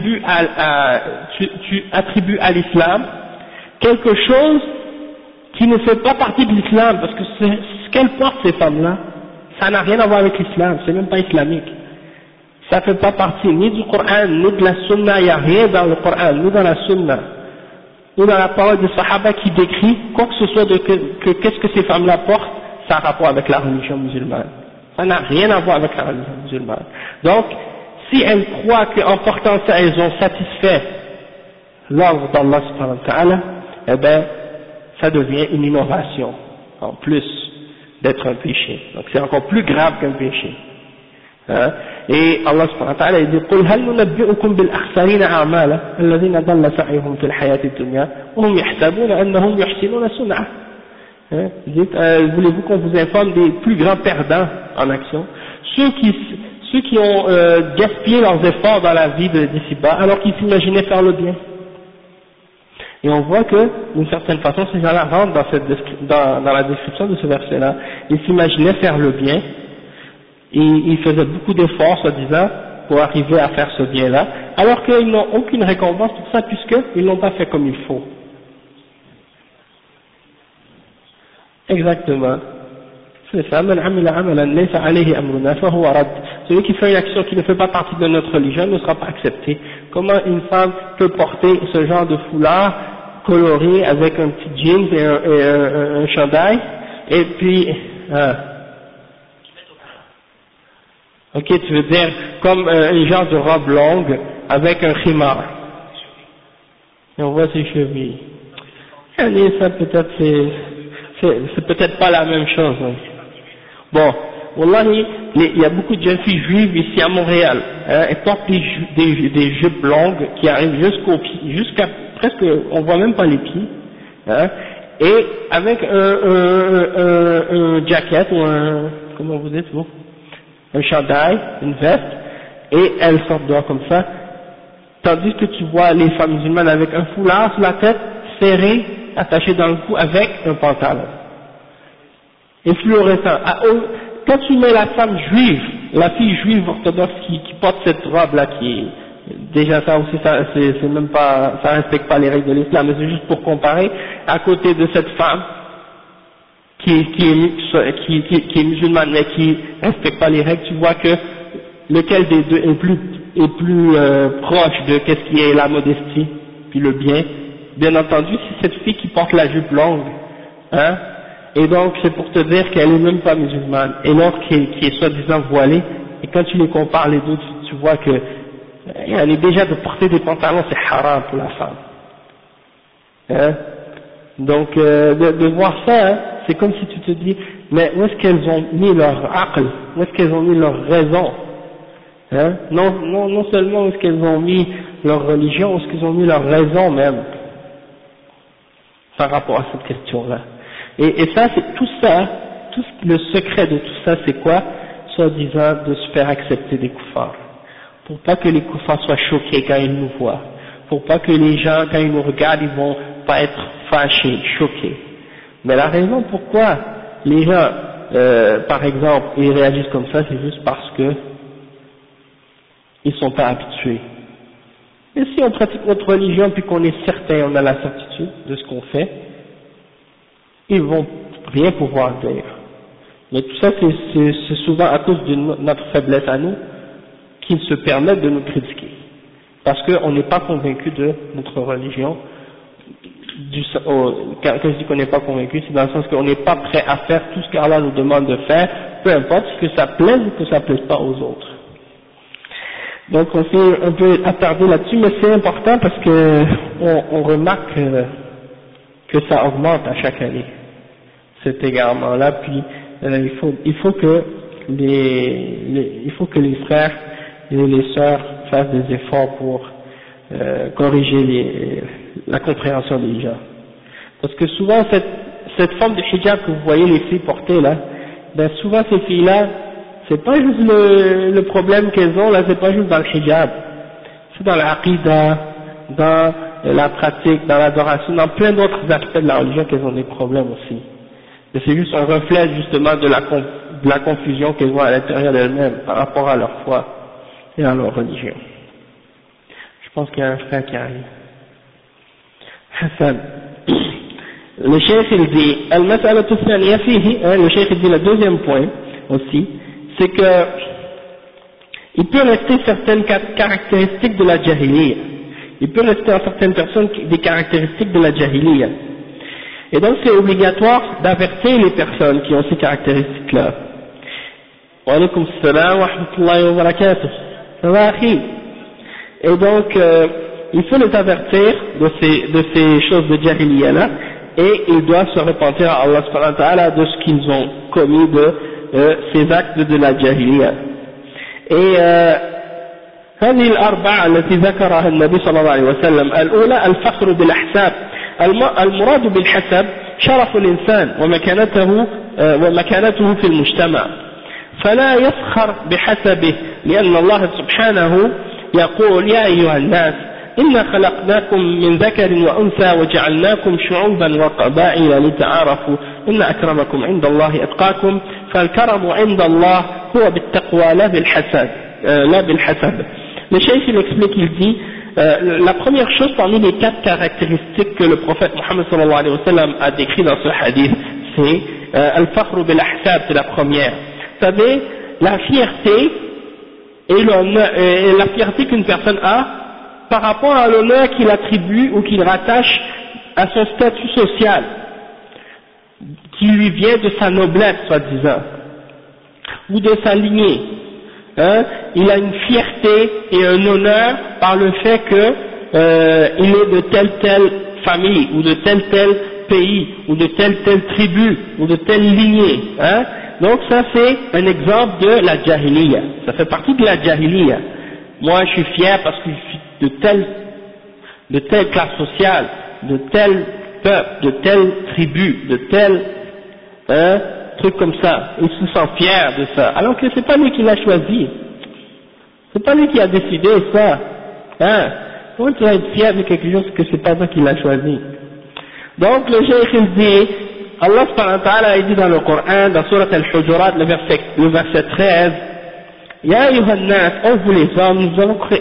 attribues à l'islam quelque chose qui ne fait pas partie de l'islam, parce que ce qu'elles portent ces femmes-là, ça n'a rien à voir avec l'islam, c'est même pas islamique. Ça fait pas partie ni du Coran, ni de la Sunna, il n'y a rien dans le Coran, ni dans la Sunna, ni dans la parole des Sahaba qui décrit quoi que ce soit de qu'est-ce que ces femmes-là portent, ça a rapport avec la religion musulmane. Ça n'a rien à voir avec la religion musulmane. Donc, si elles croient qu'en portant ça, elles ont satisfait l'ordre d'Allah subhanahu wa ta'ala, eh ben, ça devient une innovation, en plus d'être un péché. Donc c'est encore plus grave qu'un péché. Hein? Et Allah subhanahu wa ta'ala dit قُلْ هَلْ نُنَبِّئُكُمْ بِالْأَخْسَرِينَ أَعْمَالًا الَّذِينَ ضَلَّ سَعْيُهُمْ فِي الْحَيَاةِ الدُّنْيَا وَهُمْ يَحْسَبُونَ أَنَّهُمْ يُحْسِنُونَ صُنْعًا. Dites, voulez-vous qu'on vous informe des plus grands perdants en action, ceux qui ont gaspillé leurs efforts dans la vie d'ici-bas alors qu'ils s'imaginaient faire le bien. Et on voit que, d'une certaine façon, ces gens-là rentrent dans la description de ce verset-là. Ils s'imaginaient faire le bien, et ils faisaient beaucoup d'efforts, soi-disant, pour arriver à faire ce bien-là, alors qu'ils n'ont aucune récompense pour ça, puisqu'ils n'ont pas fait comme il faut. Exactement. C'est ça. celui qui fait une action qui ne fait pas partie de notre religion ne sera pas accepté. Comment une femme peut porter ce genre de foulard coloré avec un petit jeans et un chandail, et puis, ok, tu veux dire comme un genre de robe longue avec un khimar. Et on voit ses chevilles. Allez, ça peut-être c'est peut-être pas la même chose. Hein. Bon, wallahi, il y a beaucoup de jeunes filles juives ici à Montréal. Hein, elles portent des jupes longues qui arrivent jusqu'aux pieds, jusqu'à presque, on voit même pas les pieds. Hein, et avec un jacket ou un, comment vous dites vous, un chandail, une veste, et elles sortent dehors comme ça. Tandis que tu vois les femmes musulmanes avec un foulard sur la tête, serré, attaché dans le cou avec un pantalon. Et fluorescent. Quand tu mets la femme juive, la fille juive orthodoxe qui porte cette robe-là, qui est, déjà ça aussi, c'est même pas, ça respecte pas les règles de l'islam, mais c'est juste pour comparer, à côté de cette femme, qui est musulmane, mais qui respecte pas les règles, tu vois que lequel des deux est plus proche de qu'est-ce qui est la modestie, puis le bien. Bien entendu, c'est cette fille qui porte la jupe longue, hein, et donc c'est pour te dire qu'elle est même pas musulmane, et l'autre qui est soi-disant voilée, et quand tu les compares les deux, tu vois que elle est déjà de porter des pantalons, c'est haram pour la femme, hein. Donc de voir ça, hein, c'est comme si tu te dis, mais où est-ce qu'elles ont mis leur aql, où est-ce qu'elles ont mis leur raison, hein, non seulement où est-ce qu'elles ont mis leur religion, où est-ce qu'elles ont mis leur raison même, par rapport à cette question-là. Et ça, c'est tout ça, tout le secret de tout ça, c'est quoi? Soi-disant de se faire accepter des koufars. Pour pas que les koufars soient choqués quand ils nous voient. Pour pas que les gens, quand ils nous regardent, ils vont pas être fâchés, choqués. Mais la raison pourquoi les gens, par exemple, ils réagissent comme ça, c'est juste parce que ils sont pas habitués. Et si on pratique notre religion puis qu'on est certain, on a la certitude de ce qu'on fait, ils vont rien pouvoir dire. Mais tout ça, c'est souvent à cause de notre faiblesse à nous qu'ils se permettent de nous critiquer. Parce qu'on n'est pas convaincu de notre religion. Quand je dis qu'on n'est pas convaincu, c'est dans le sens qu'on n'est pas prêt à faire tout ce qu'Allah nous demande de faire, peu importe que ça plaise ou que ça plaise pas aux autres. Donc on s'est un peu attardé là-dessus, mais c'est important parce que on remarque que ça augmente à chaque année, cet égarement-là. Puis il faut que les frères et les sœurs fassent des efforts pour corriger la compréhension des gens. Parce que souvent cette forme de hijab que vous voyez les filles porter là, ben souvent ces filles-là, c'est pas juste le problème qu'elles ont là, c'est pas juste dans le hijab, c'est dans l'aqidah, dans la pratique, dans l'adoration, dans plein d'autres aspects de la religion qu'elles ont des problèmes aussi. Et c'est juste un reflet justement de la confusion qu'elles ont à l'intérieur d'elles-mêmes par rapport à leur foi et à leur religion. Je pense qu'il y a un frère qui arrive. Hassan. Le cheikh il dit, al-mas'alatu thaniya fihi, le cheikh il dit le deuxième point aussi, c'est que il peut rester certaines caractéristiques de la jahiliya. Il peut rester en certaines personnes des caractéristiques de la jahiliya. Et donc c'est obligatoire d'avertir les personnes qui ont ces caractéristiques-là. Wa alaykum assalam wa rahmatullahi wa barakatuh. Ça va, akhi? Et donc il faut les avertir de ces choses de jahiliya-là, et ils doivent se repentir à Allah subhanahu wa ta'ala de ce qu'ils ont commis de ces actes de la jahiliya. Et هذه الأربعة التي ذكرها النبي صلى الله عليه وسلم، الأولى الفخر بالأحساب. المراد بالحسب شرف الإنسان ومكانته في المجتمع، فلا يفخر بحسبه، لأن الله سبحانه يقول يا أيها الناس إنا خلقناكم من ذكر وأنثى وجعلناكم شعوبا وقبائل لتعارفوا إن أكرمكم عند الله أتقاكم، فالكرم عند الله هو بالتقوى لا بالحسب. Le cheikh il explique, il dit la première chose parmi les 4 caractéristiques que le prophète Mohammed sallallahu alayhi wa sallam a décrit dans ce hadith, c'est al-fakhr bil-ahsab, c'est la première. Vous savez, la fierté et la fierté qu'une personne a par rapport à l'honneur qu'il attribue ou qu'il rattache à son statut social, qui lui vient de sa noblesse, soi-disant, ou de sa lignée. Il a une fierté et un honneur par le fait que il est de telle famille, ou de tel pays, ou de telle tribu, ou de telle lignée. Donc ça c'est un exemple de la jahiliya, ça fait partie de la jahiliya. Moi je suis fier parce que je suis de telle classe sociale, de tel peuple, de telle tribu, de tel truc comme ça. Il se sent fier de ça, alors que c'est pas lui qui l'a choisi, c'est pas lui qui a décidé ça. Comment tu vas être fier de quelque chose que c'est pas toi qui l'a choisi? Donc le cheikh il dit, Allah subhanahu wa ta'ala il dit dans le Coran, dans Surat Al-Hujurat, le verset 13, Ya ayyuhan nas, ô vous les hommes,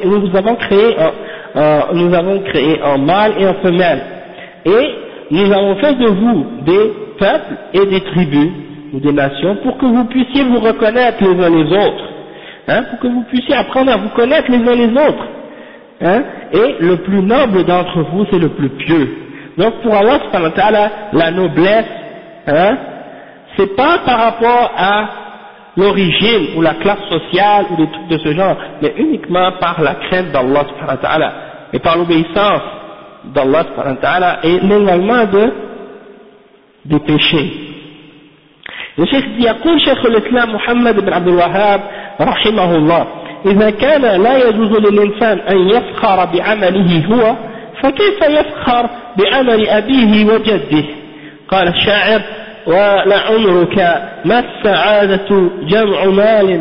nous avons créé en mâle et en femelle, et nous avons fait de vous des peuples et des tribus, ou des nations, pour que vous puissiez vous reconnaître les uns les autres, pour que vous puissiez apprendre à vous connaître les uns les autres, et le plus noble d'entre vous c'est le plus pieux. Donc pour Allah subhanahu wa ta'ala, la noblesse, c'est pas par rapport à l'origine ou la classe sociale ou des trucs de ce genre, mais uniquement par la crainte d'Allah subhanahu wa ta'ala et par l'obéissance d'Allah subhanahu wa ta'ala et l'éloignement des péchés. Le cheikh dit, يقول شيخ الإسلام محمد بن عبد الوهاب رحمه الله إذا كان لا يجوز للإنسان أن يفخر بعمله هو فكيف يفخر بعمل أبيه وجده؟ قال الشاعر ولعمرك ما السعادة جمع مال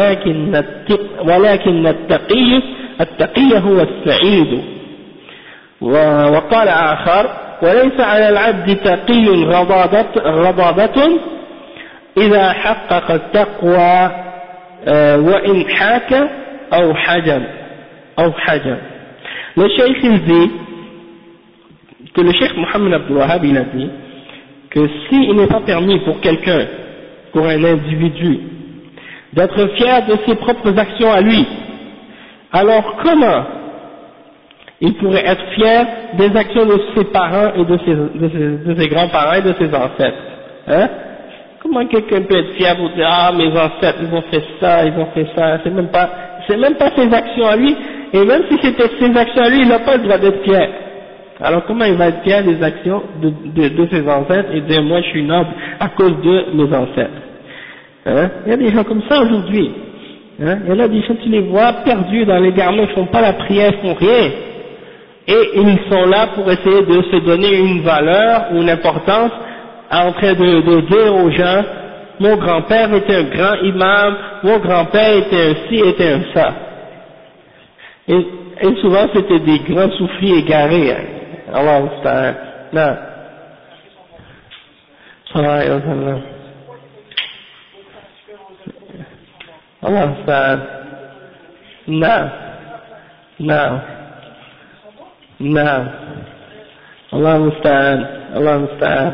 ولكن التقي هو السعيد. وقال آخر وليس على العبد تقي غضاضة إذا حقق التقوى وإن حاك أو حجم. Le cheikh il dit que le cheikh Mohammed Abdul Wahhab il a dit que s'il n'est pas permis pour quelqu'un, pour un individu, d'être fier de ses propres actions à lui, alors comment il pourrait être fier des actions de ses parents et de ses grands-parents et de ses ancêtres? Comment quelqu'un peut être fier pour dire ah mes ancêtres ils ont fait ça, c'est même pas ses actions à lui, et même si c'était ses actions à lui, il n'a pas le droit d'être fier. Alors comment il va être fier des actions de ses ancêtres et dire moi je suis noble à cause de mes ancêtres? Il y a des gens comme ça aujourd'hui. Il y en a des gens, tu les vois perdus dans les garments, ils font pas la prière, ils font rien. Et ils sont là pour essayer de se donner une valeur ou une importance en train de dire aux gens mon grand-père était un grand imam, mon grand-père était un ci, était un ça. Et souvent c'était des grands soufis égarés. Allah Usta'an. Non. Allah Usta'an. Non. Allah Usta'an.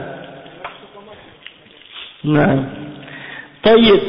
Non. طيب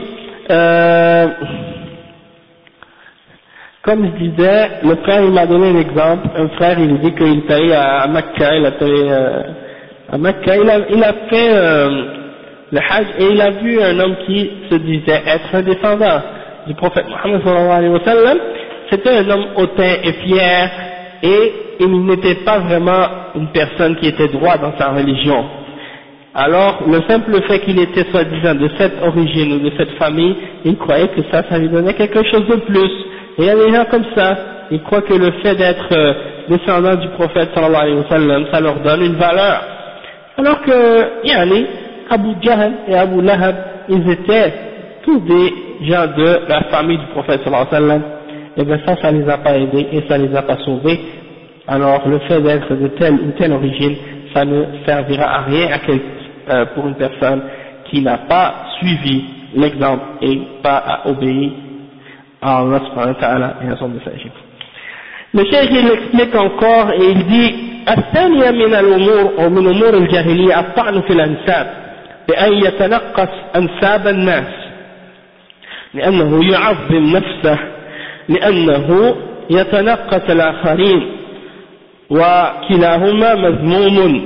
comme je disais, le frère il m'a donné un exemple. Un frère il dit qu'il est allé à Mecca, à Mecca, il a fait le Hajj et il a vu un homme qui se disait être un descendant du prophète Mohammed sallallahu alayhi wa sallam. C'était un homme hautain et fier et il n'était pas vraiment une personne qui était droit dans sa religion. Alors, le simple fait qu'il était soi-disant de cette origine ou de cette famille, il croyait que ça lui donnait quelque chose de plus. Et il y a des gens comme ça, ils croient que le fait d'être descendant du prophète sallallahu alayhi wa sallam, ça leur donne une valeur. Alors que, Abu Jahl et Abu Lahab, ils étaient tous des gens de la famille du prophète sallallahu alayhi wa sallam. Et bien ça les a pas aidés et ça les a pas sauvés. Alors, le fait d'être de telle ou telle origine, ça ne servira à rien pour une personne qui n'a pas suivi l'exemple et pas obéi à Allah subhanahu wa ta'ala et à son messager. Le cheikh il explique encore et il dit الثانية من الأمور أو من أمور الجاهلية الطعن في الأنساب بأن يتنقص أنساب الناس لأنه يعظم نفسه لأنه يتنقص الآخرين وكلاهما مذموم.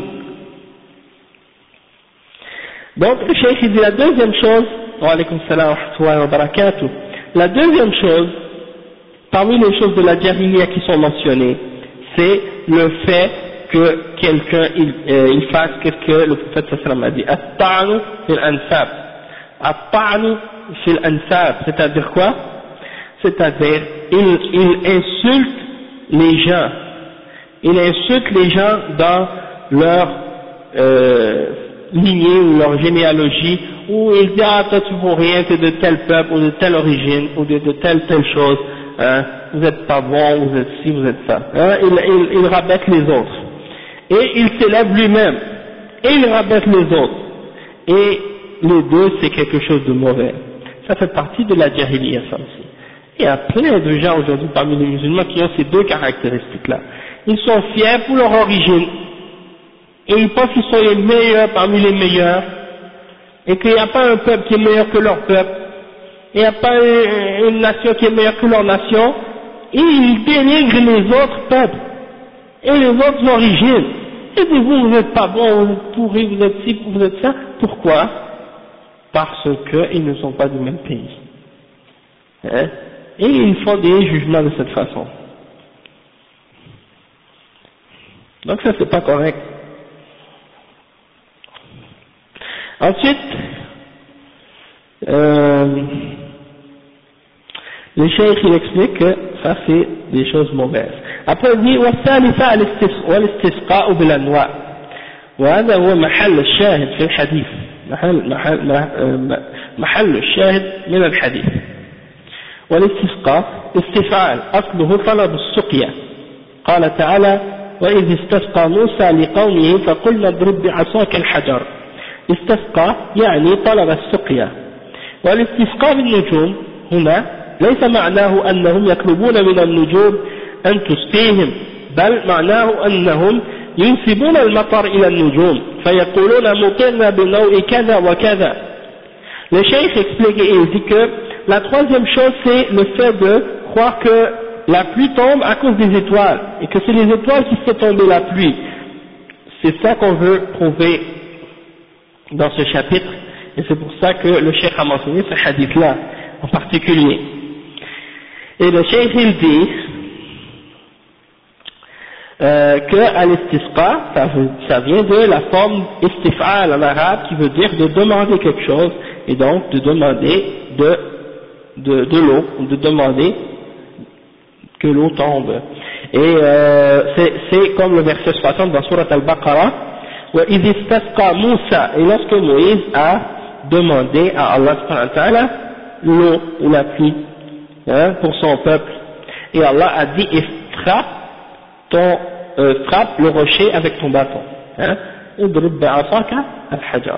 Donc le cheikh dit la deuxième chose, wa alaykum salam wa rahmatullahi wa barakatuh, la deuxième chose parmi les choses de la jahiliya qui sont mentionnées, c'est le fait que quelqu'un il fasse ce que le prophète sallallahu alayhi wa sallam a dit, at-ta'nu fil ansab, at-ta'nu fil ansab, c'est-à-dire quoi? C'est-à-dire il insulte les gens, il insulte les gens dans leur lignée ou leur généalogie, où il dit ah toi tu vaux rien, t'es de tel peuple ou de telle origine ou de telle chose, hein, vous êtes pas bon, vous êtes ci, vous êtes ça, hein, il rabaisse les autres et il s'élève lui-même et il rabaisse les autres, et les deux c'est quelque chose de mauvais. Ça fait partie de la jahiliya, ça aussi. Il y a plein de gens aujourd'hui parmi les musulmans qui ont ces deux caractéristiques-là. Ils sont fiers pour leur origine, et ils pensent qu'ils sont les meilleurs parmi les meilleurs, et qu'il n'y a pas un peuple qui est meilleur que leur peuple, et il n'y a pas une nation qui est meilleure que leur nation, et ils dénigrent les autres peuples, et les autres origines. Et disent vous n'êtes pas bon, vous êtes pourris, vous êtes ci, vous êtes ça. Pourquoi? Parce qu'ils ne sont pas du même pays. Hein? Et ils font des jugements de cette façon. Donc ça c'est pas correct. Ensuite, le cheikh il explique que ça c'est des choses mauvaises. Après il dit والثالثة والاستسقاء بالأنواع وهذا هو محل الشاهد في الحديث محل الشاهد من الحديث. والاستسقاء استفعال أصله طلب السقيا، قال تعالى وإذ استسقى موسى لقومه فقلنا اضرب بعصاك الحجر. استسقى يعني طلب السقيا. والاستسقاء بالنجوم هنا ليس معناه أنهم يطلبون من النجوم أن تسقيهم، بل معناه أنهم ينسبون المطر إلى النجوم فيقولون مطرنا بنوع كذا وكذا. Le cheikh explique et il dit que la troisième chose c'est le fait de croire que la pluie tombe à cause des étoiles et que c'est les étoiles qui font tomber la pluie. C'est ça qu'on veut prouver dans ce chapitre, et c'est pour ça que le cheikh a mentionné ce hadith là en particulier. Et le cheikh il dit que al-istisqa ça vient de la forme istif'al en arabe qui veut dire de demander quelque chose, et donc de demander de l'eau, de demander que l'eau tombe. Et c'est comme le verset 60 dans Surat Al-Baqarah, وَإِذِ اسْتَسْقَى مُوسَى, et lorsque Moïse a demandé à Allah subhanahu wa ta'ala l'eau ou la pluie, hein, pour son peuple, et Allah a dit frappe le rocher avec ton bâton, hein, اضرب بعصاك الحجر.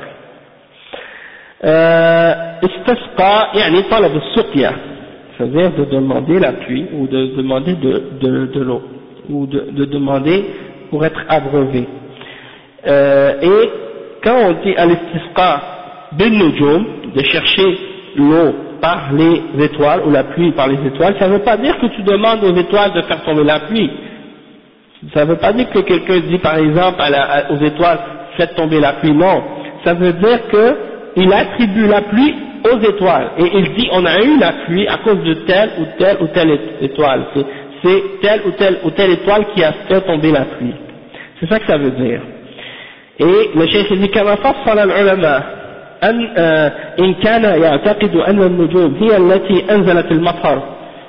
استصقى يعني طلب السقيا, c'est-à-dire de demander la pluie ou de demander de l'eau ou de demander pour être abreuvé. Et quand on dit al-istisqa bin nujum, de chercher l'eau par les étoiles ou la pluie par les étoiles, ça ne veut pas dire que tu demandes aux étoiles de faire tomber la pluie. Ça ne veut pas dire que quelqu'un dit par exemple aux étoiles faites tomber la pluie, non. Ça veut dire qu'il attribue la pluie aux étoiles, et il dit on a eu la pluie à cause de telle ou telle ou telle étoile, c'est telle ou telle étoile qui a fait tomber la pluie. C'est ça que ça veut dire. Et le cheikh dit كما فصل العلماء إن كان يعتقد أن النجوم هي التي أنزلت المطر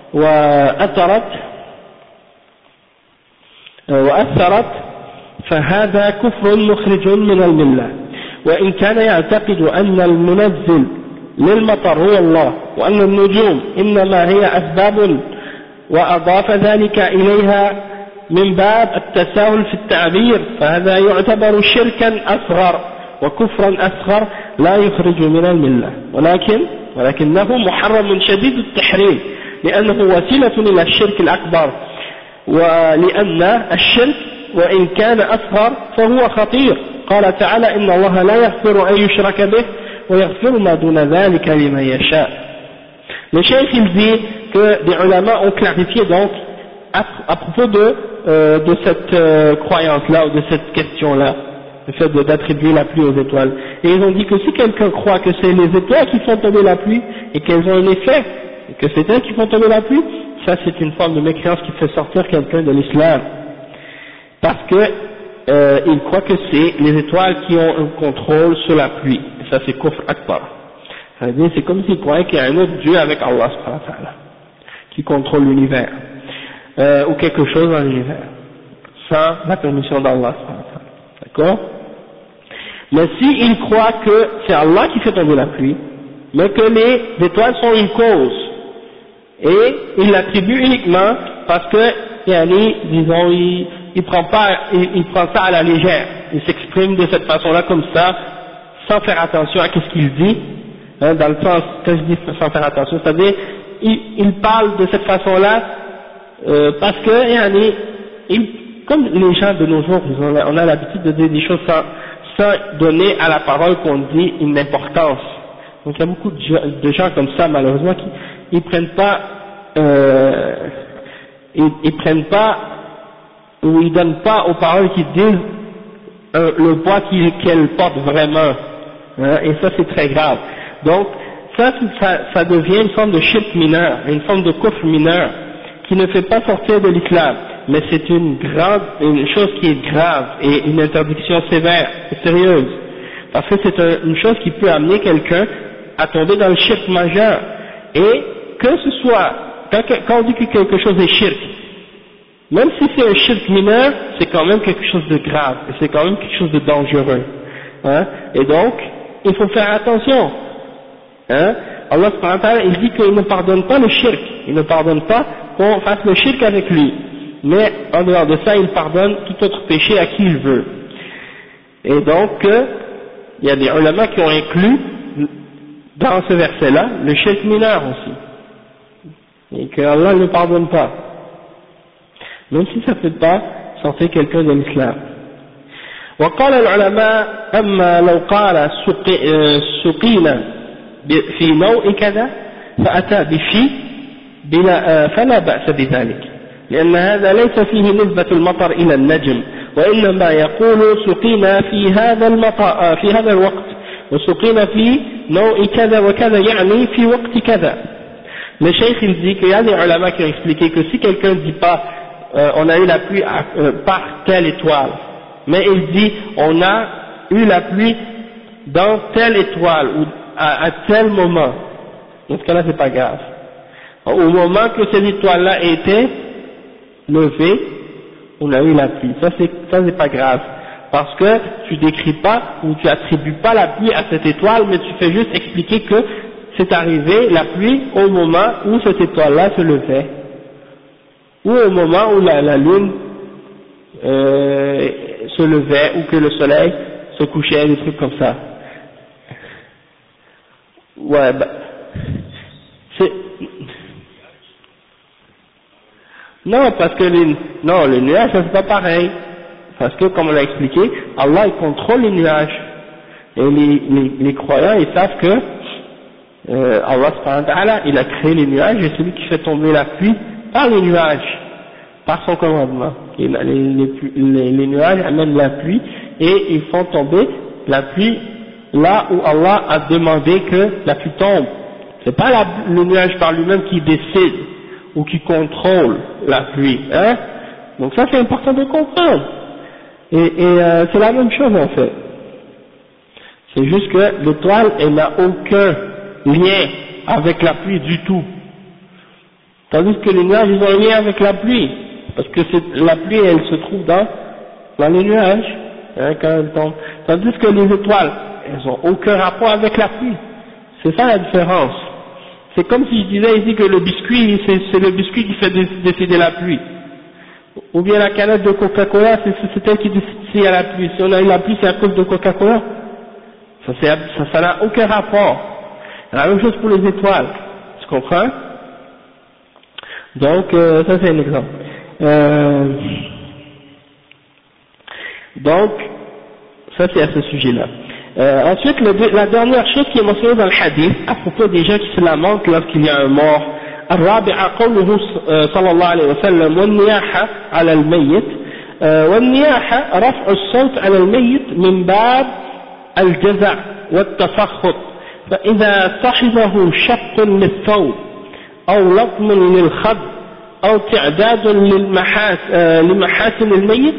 وأثرت فهذا كفر مخرج من الملة. وإن كان يعتقد أن المنزل للمطر هو الله وأن النجوم إنما هي أسباب وأضاف ذلك إليها من باب التساهل في التعبير فهذا يعتبر شركا أصغر وكفرا أصغر لا يخرج من الملة، ولكنه محرم شديد التحريم لأنه وسيلة إلى الشرك الأكبر، ولأن الشرك وإن كان أصغر فهو خطير. قال تعالى إن الله لا يغفر أن يشرك به ويغفر ما دون ذلك لمن يشاء. Le cheikh il dit que des ulama ont clarifié donc à propos de cette croyance-là ou de cette question-là, le fait d'attribuer la pluie aux étoiles. Et ils ont dit que si quelqu'un croit que c'est les étoiles qui font tomber la pluie et qu'elles ont un effet, et que c'est elles qui font tomber la pluie, ça c'est une forme de mécréance qui fait sortir quelqu'un de l'islam. Parce que il croit que c'est les étoiles qui ont un contrôle sur la pluie. Et ça c'est kufr akbar. C'est-à-dire c'est comme s'il croyait qu'il y a un autre Dieu avec Allah subhanahu wa ta'ala qui contrôle l'univers ou quelque chose dans l'univers sans la permission d'Allah subhanahu wa ta'ala. D'accord? Mais s'il croit que c'est Allah qui fait tomber la pluie, mais que les étoiles sont une cause, et il l'attribue uniquement parce que, disons, il prend ça à la légère, il s'exprime de cette façon-là comme ça, sans faire attention à ce qu'il dit, hein, dans le sens, quand je dis sans faire attention, c'est-à-dire, il parle de cette façon-là, parce que, comme les gens de nos jours, on a l'habitude de dire des choses sans donner à la parole qu'on dit une importance. Donc il y a beaucoup de gens comme ça, malheureusement, qui ils prennent pas ou ils donnent pas aux paroles qu'ils disent le poids qu'elles portent vraiment, hein, et ça c'est très grave. Donc ça devient une forme de shirk mineur, une forme de kufr mineur qui ne fait pas sortir de l'islam, mais c'est une chose qui est grave et une interdiction sévère et sérieuse, parce que c'est une chose qui peut amener quelqu'un à tomber dans le shirk majeur. Et que ce soit, quand on dit que quelque chose est shirk, même si c'est un shirk mineur, c'est quand même quelque chose de grave, et c'est quand même quelque chose de dangereux, hein. Et donc, il faut faire attention, hein. Allah subhanahu wa ta'ala, il dit qu'il ne pardonne pas le shirk, il ne pardonne pas qu'on fasse le shirk avec lui, mais en dehors de ça, il pardonne tout autre péché à qui il veut. Et donc, il y a des ulama qui ont inclus dans ce verset-là le shirk mineur aussi, et que Allah ne pardonne pas, même si ça ne fait pas sortir quelqu'un de l'islam. وقال العلماء أما لو قال سقينا في نوع كذا فأتى بشيء فلا بأس بذلك، لأن هذا ليس فيه نسبة المطر إلى النجم، وإنما يقول سقينا في هذا الوقت وسقينا في نوع كذا وكذا، يعني في وقت كذا. Le cheikh il dit qu'il y a des ulama qui ont expliqué que si quelqu'un ne dit pas on a eu la pluie par telle étoile, mais il dit on a eu la pluie dans telle étoile ou à tel moment, dans ce cas-là c'est pas grave. Au moment que cette étoile-là était levée, on a eu la pluie. Ça c'est pas grave, parce que tu décris pas ou tu attribues pas la pluie à cette étoile, mais tu fais juste expliquer que c'est arrivé la pluie au moment où cette étoile-là se levait, ou au moment où la lune se levait, ou que le soleil se couchait, des trucs comme ça. Ouais, c'est... Non, parce que les nuages, ça c'est pas pareil. Parce que, comme on l'a expliqué, Allah il contrôle les nuages. Et les croyants, ils savent que Allah subhanahu wa ta'ala, il a créé les nuages, et celui qui fait tomber la pluie par les nuages, par son commandement. Et les nuages amènent la pluie, et ils font tomber la pluie là où Allah a demandé que la pluie tombe. C'est pas le nuage par lui-même qui décide ou qui contrôle la pluie, hein. Donc ça c'est important de comprendre. Et c'est la même chose en fait. C'est juste que l'étoile, elle n'a aucun lien avec la pluie du tout. Tandis que les nuages, ils ont un lien avec la pluie. Parce que la pluie, elle se trouve dans les nuages, hein, quand elle tombe. Tandis que les étoiles, elles n'ont aucun rapport avec la pluie. C'est ça la différence. C'est comme si je disais ici que le biscuit, c'est le biscuit qui fait décider la pluie. Ou bien la canette de Coca-Cola, c'est elle qui décide s'il y a la pluie. Si on a eu la pluie, c'est à cause de Coca-Cola. Ça n'a aucun rapport. La même chose pour les étoiles. Tu comprends? Donc, ça c'est un exemple. Donc, ça c'est à ce sujet-là. Ensuite, la dernière chose qui est mentionnée dans le hadith, à propos des gens qui se lamentent lorsqu'il y a un mort, الرابعة قوله صلى الله عليه وسلم والنياحة على الميت والنياحة رفع الصوت على الميت من باب الجزع والتسخط فإذا صحبه شق للثوب أو لطم للخد أو تعداد لمحاسن الميت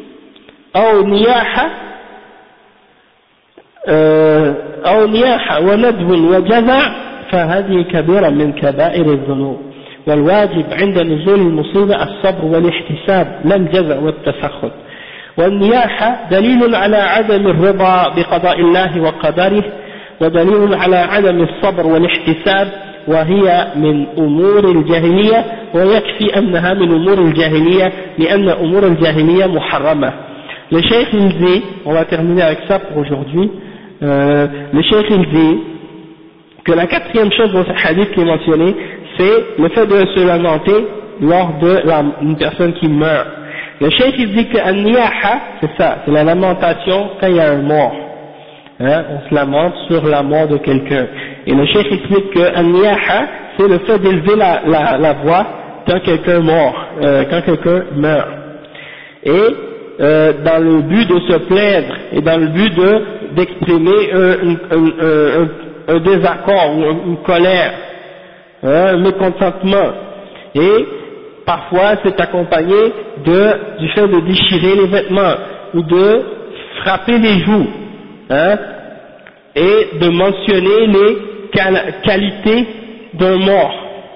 أو نياحة وندب وجزع فهذه كبيرة من كبائر الذنوب والواجب عند نزول المصيبة الصبر والاحتساب لا الجزع والتسخط والنياحة دليل على عدم الرضا بقضاء الله وقدره ودليل على عدم الصبر والاحتساب وهي من أمور الجاهلية ويكفي أنها من أمور الجاهلية لأن أمور الجاهلية محرمة. Le Cheikh il dit, on va terminer avec ça pour aujourd'hui, le Cheikh il dit que la quatrième chose dans ce hadith qui est mentionné, c'est le fait de se lamenter lors d'une personne qui meurt. Le Cheikh il dit que an-niyaha, c'est ça, c'est la lamentation quand il y a un mort. Hein, on se lamente sur la mort de quelqu'un. Et le Cheikh explique que an-niyaha, c'est le fait d'élever la voix quand quelqu'un quand quelqu'un meurt. Et dans le but de se plaindre et dans le but d'exprimer un désaccord ou une colère, un mécontentement, et parfois c'est accompagné du fait de déchirer les vêtements ou de frapper les joues, hein, et de mentionner les qualités d'un mort.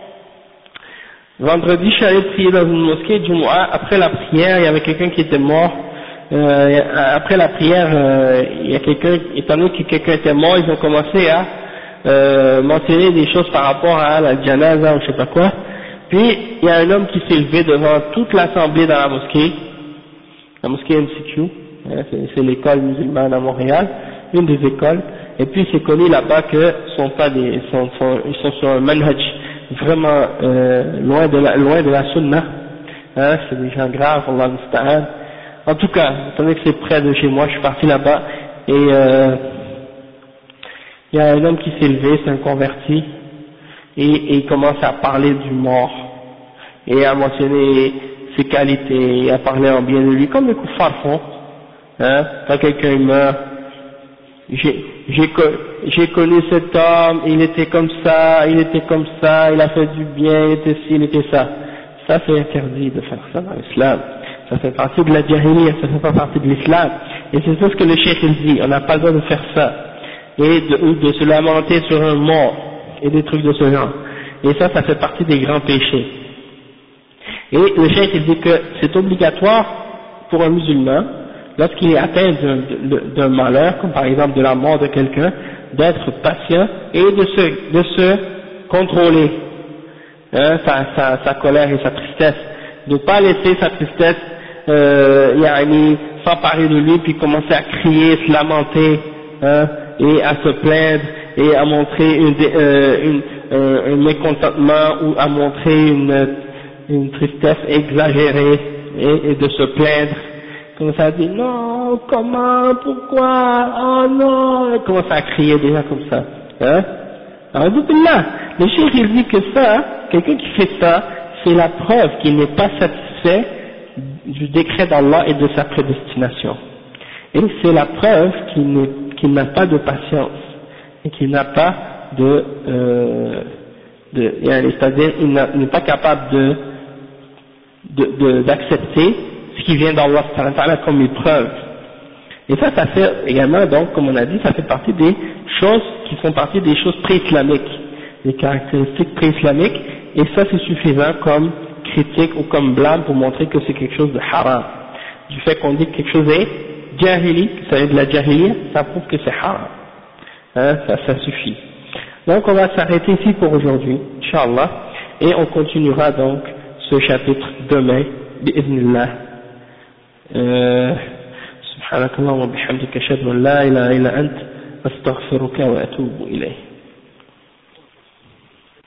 Vendredi, je suis allé prier dans une mosquée Jumu'ah. Après la prière, il y avait quelqu'un qui était mort. Après la prière, il y a quelqu'un, étant donné que quelqu'un était mort, ils ont commencé à mentionner des choses par rapport à la janaza ou je sais pas quoi. Puis, il y a un homme qui s'est levé devant toute l'assemblée dans la mosquée MCQ, hein, c'est l'école musulmane à Montréal, une des écoles. Et puis, c'est connu là-bas que ils sont sur un manhaj vraiment loin de la sunna, hein, c'est des gens graves, Allah musta'an. En tout cas, étant donné que c'est près de chez moi, je suis parti là-bas et il y a un homme qui s'est levé, c'est un converti, et il commence à parler du mort et à mentionner ses qualités et à parler en bien de lui, comme les kuffars font, hein, quand quelqu'un meurt. J'ai connu cet homme, il était comme ça, il a fait du bien, il était ci, il était ça. Ça c'est interdit de faire ça dans l'islam. Ça fait partie de la jahiliya, ça fait pas partie de l'islam. Et c'est ça ce que le cheikh il dit, on n'a pas le droit de faire ça. Et de se lamenter sur un mort, et des trucs de ce genre. Et ça fait partie des grands péchés. Et le cheikh il dit que c'est obligatoire pour un musulman, lorsqu'il est atteint d'un malheur, comme par exemple de la mort de quelqu'un, d'être patient et de se contrôler, hein, sa colère et sa tristesse, de ne pas laisser sa tristesse s'emparer de lui puis commencer à crier, se lamenter, hein, et à se plaindre et à montrer un mécontentement ou à montrer une tristesse exagérée et de se plaindre. Comme ça dit non, comment, pourquoi, oh non, et commence à crier déjà comme ça, hein. Alors là, le cheikh il dit que ça, quelqu'un qui fait ça, c'est la preuve qu'il n'est pas satisfait du décret d'Allah et de sa prédestination. Et c'est la preuve qu'il n'a pas de patience et qu'il n'a pas c'est-à-dire il n'est pas capable d'accepter ce qui vient d'Allah comme une preuve. Et ça fait également, donc, comme on a dit, ça fait partie des choses qui font partie des choses pré-islamiques, des caractéristiques pré-islamiques, et ça c'est suffisant comme critique ou comme blâme pour montrer que c'est quelque chose de haram. Du fait qu'on dit que quelque chose est jahili, que ça est de la jahiliya, ça prouve que c'est haram. Hein, ça suffit. Donc on va s'arrêter ici pour aujourd'hui, Inch'Allah, et on continuera donc ce chapitre demain, bi'idhnillah. سبحانك اللهم وبحمدك أشهد أن لا إله إلا أنت أستغفرك وأتوب إليه.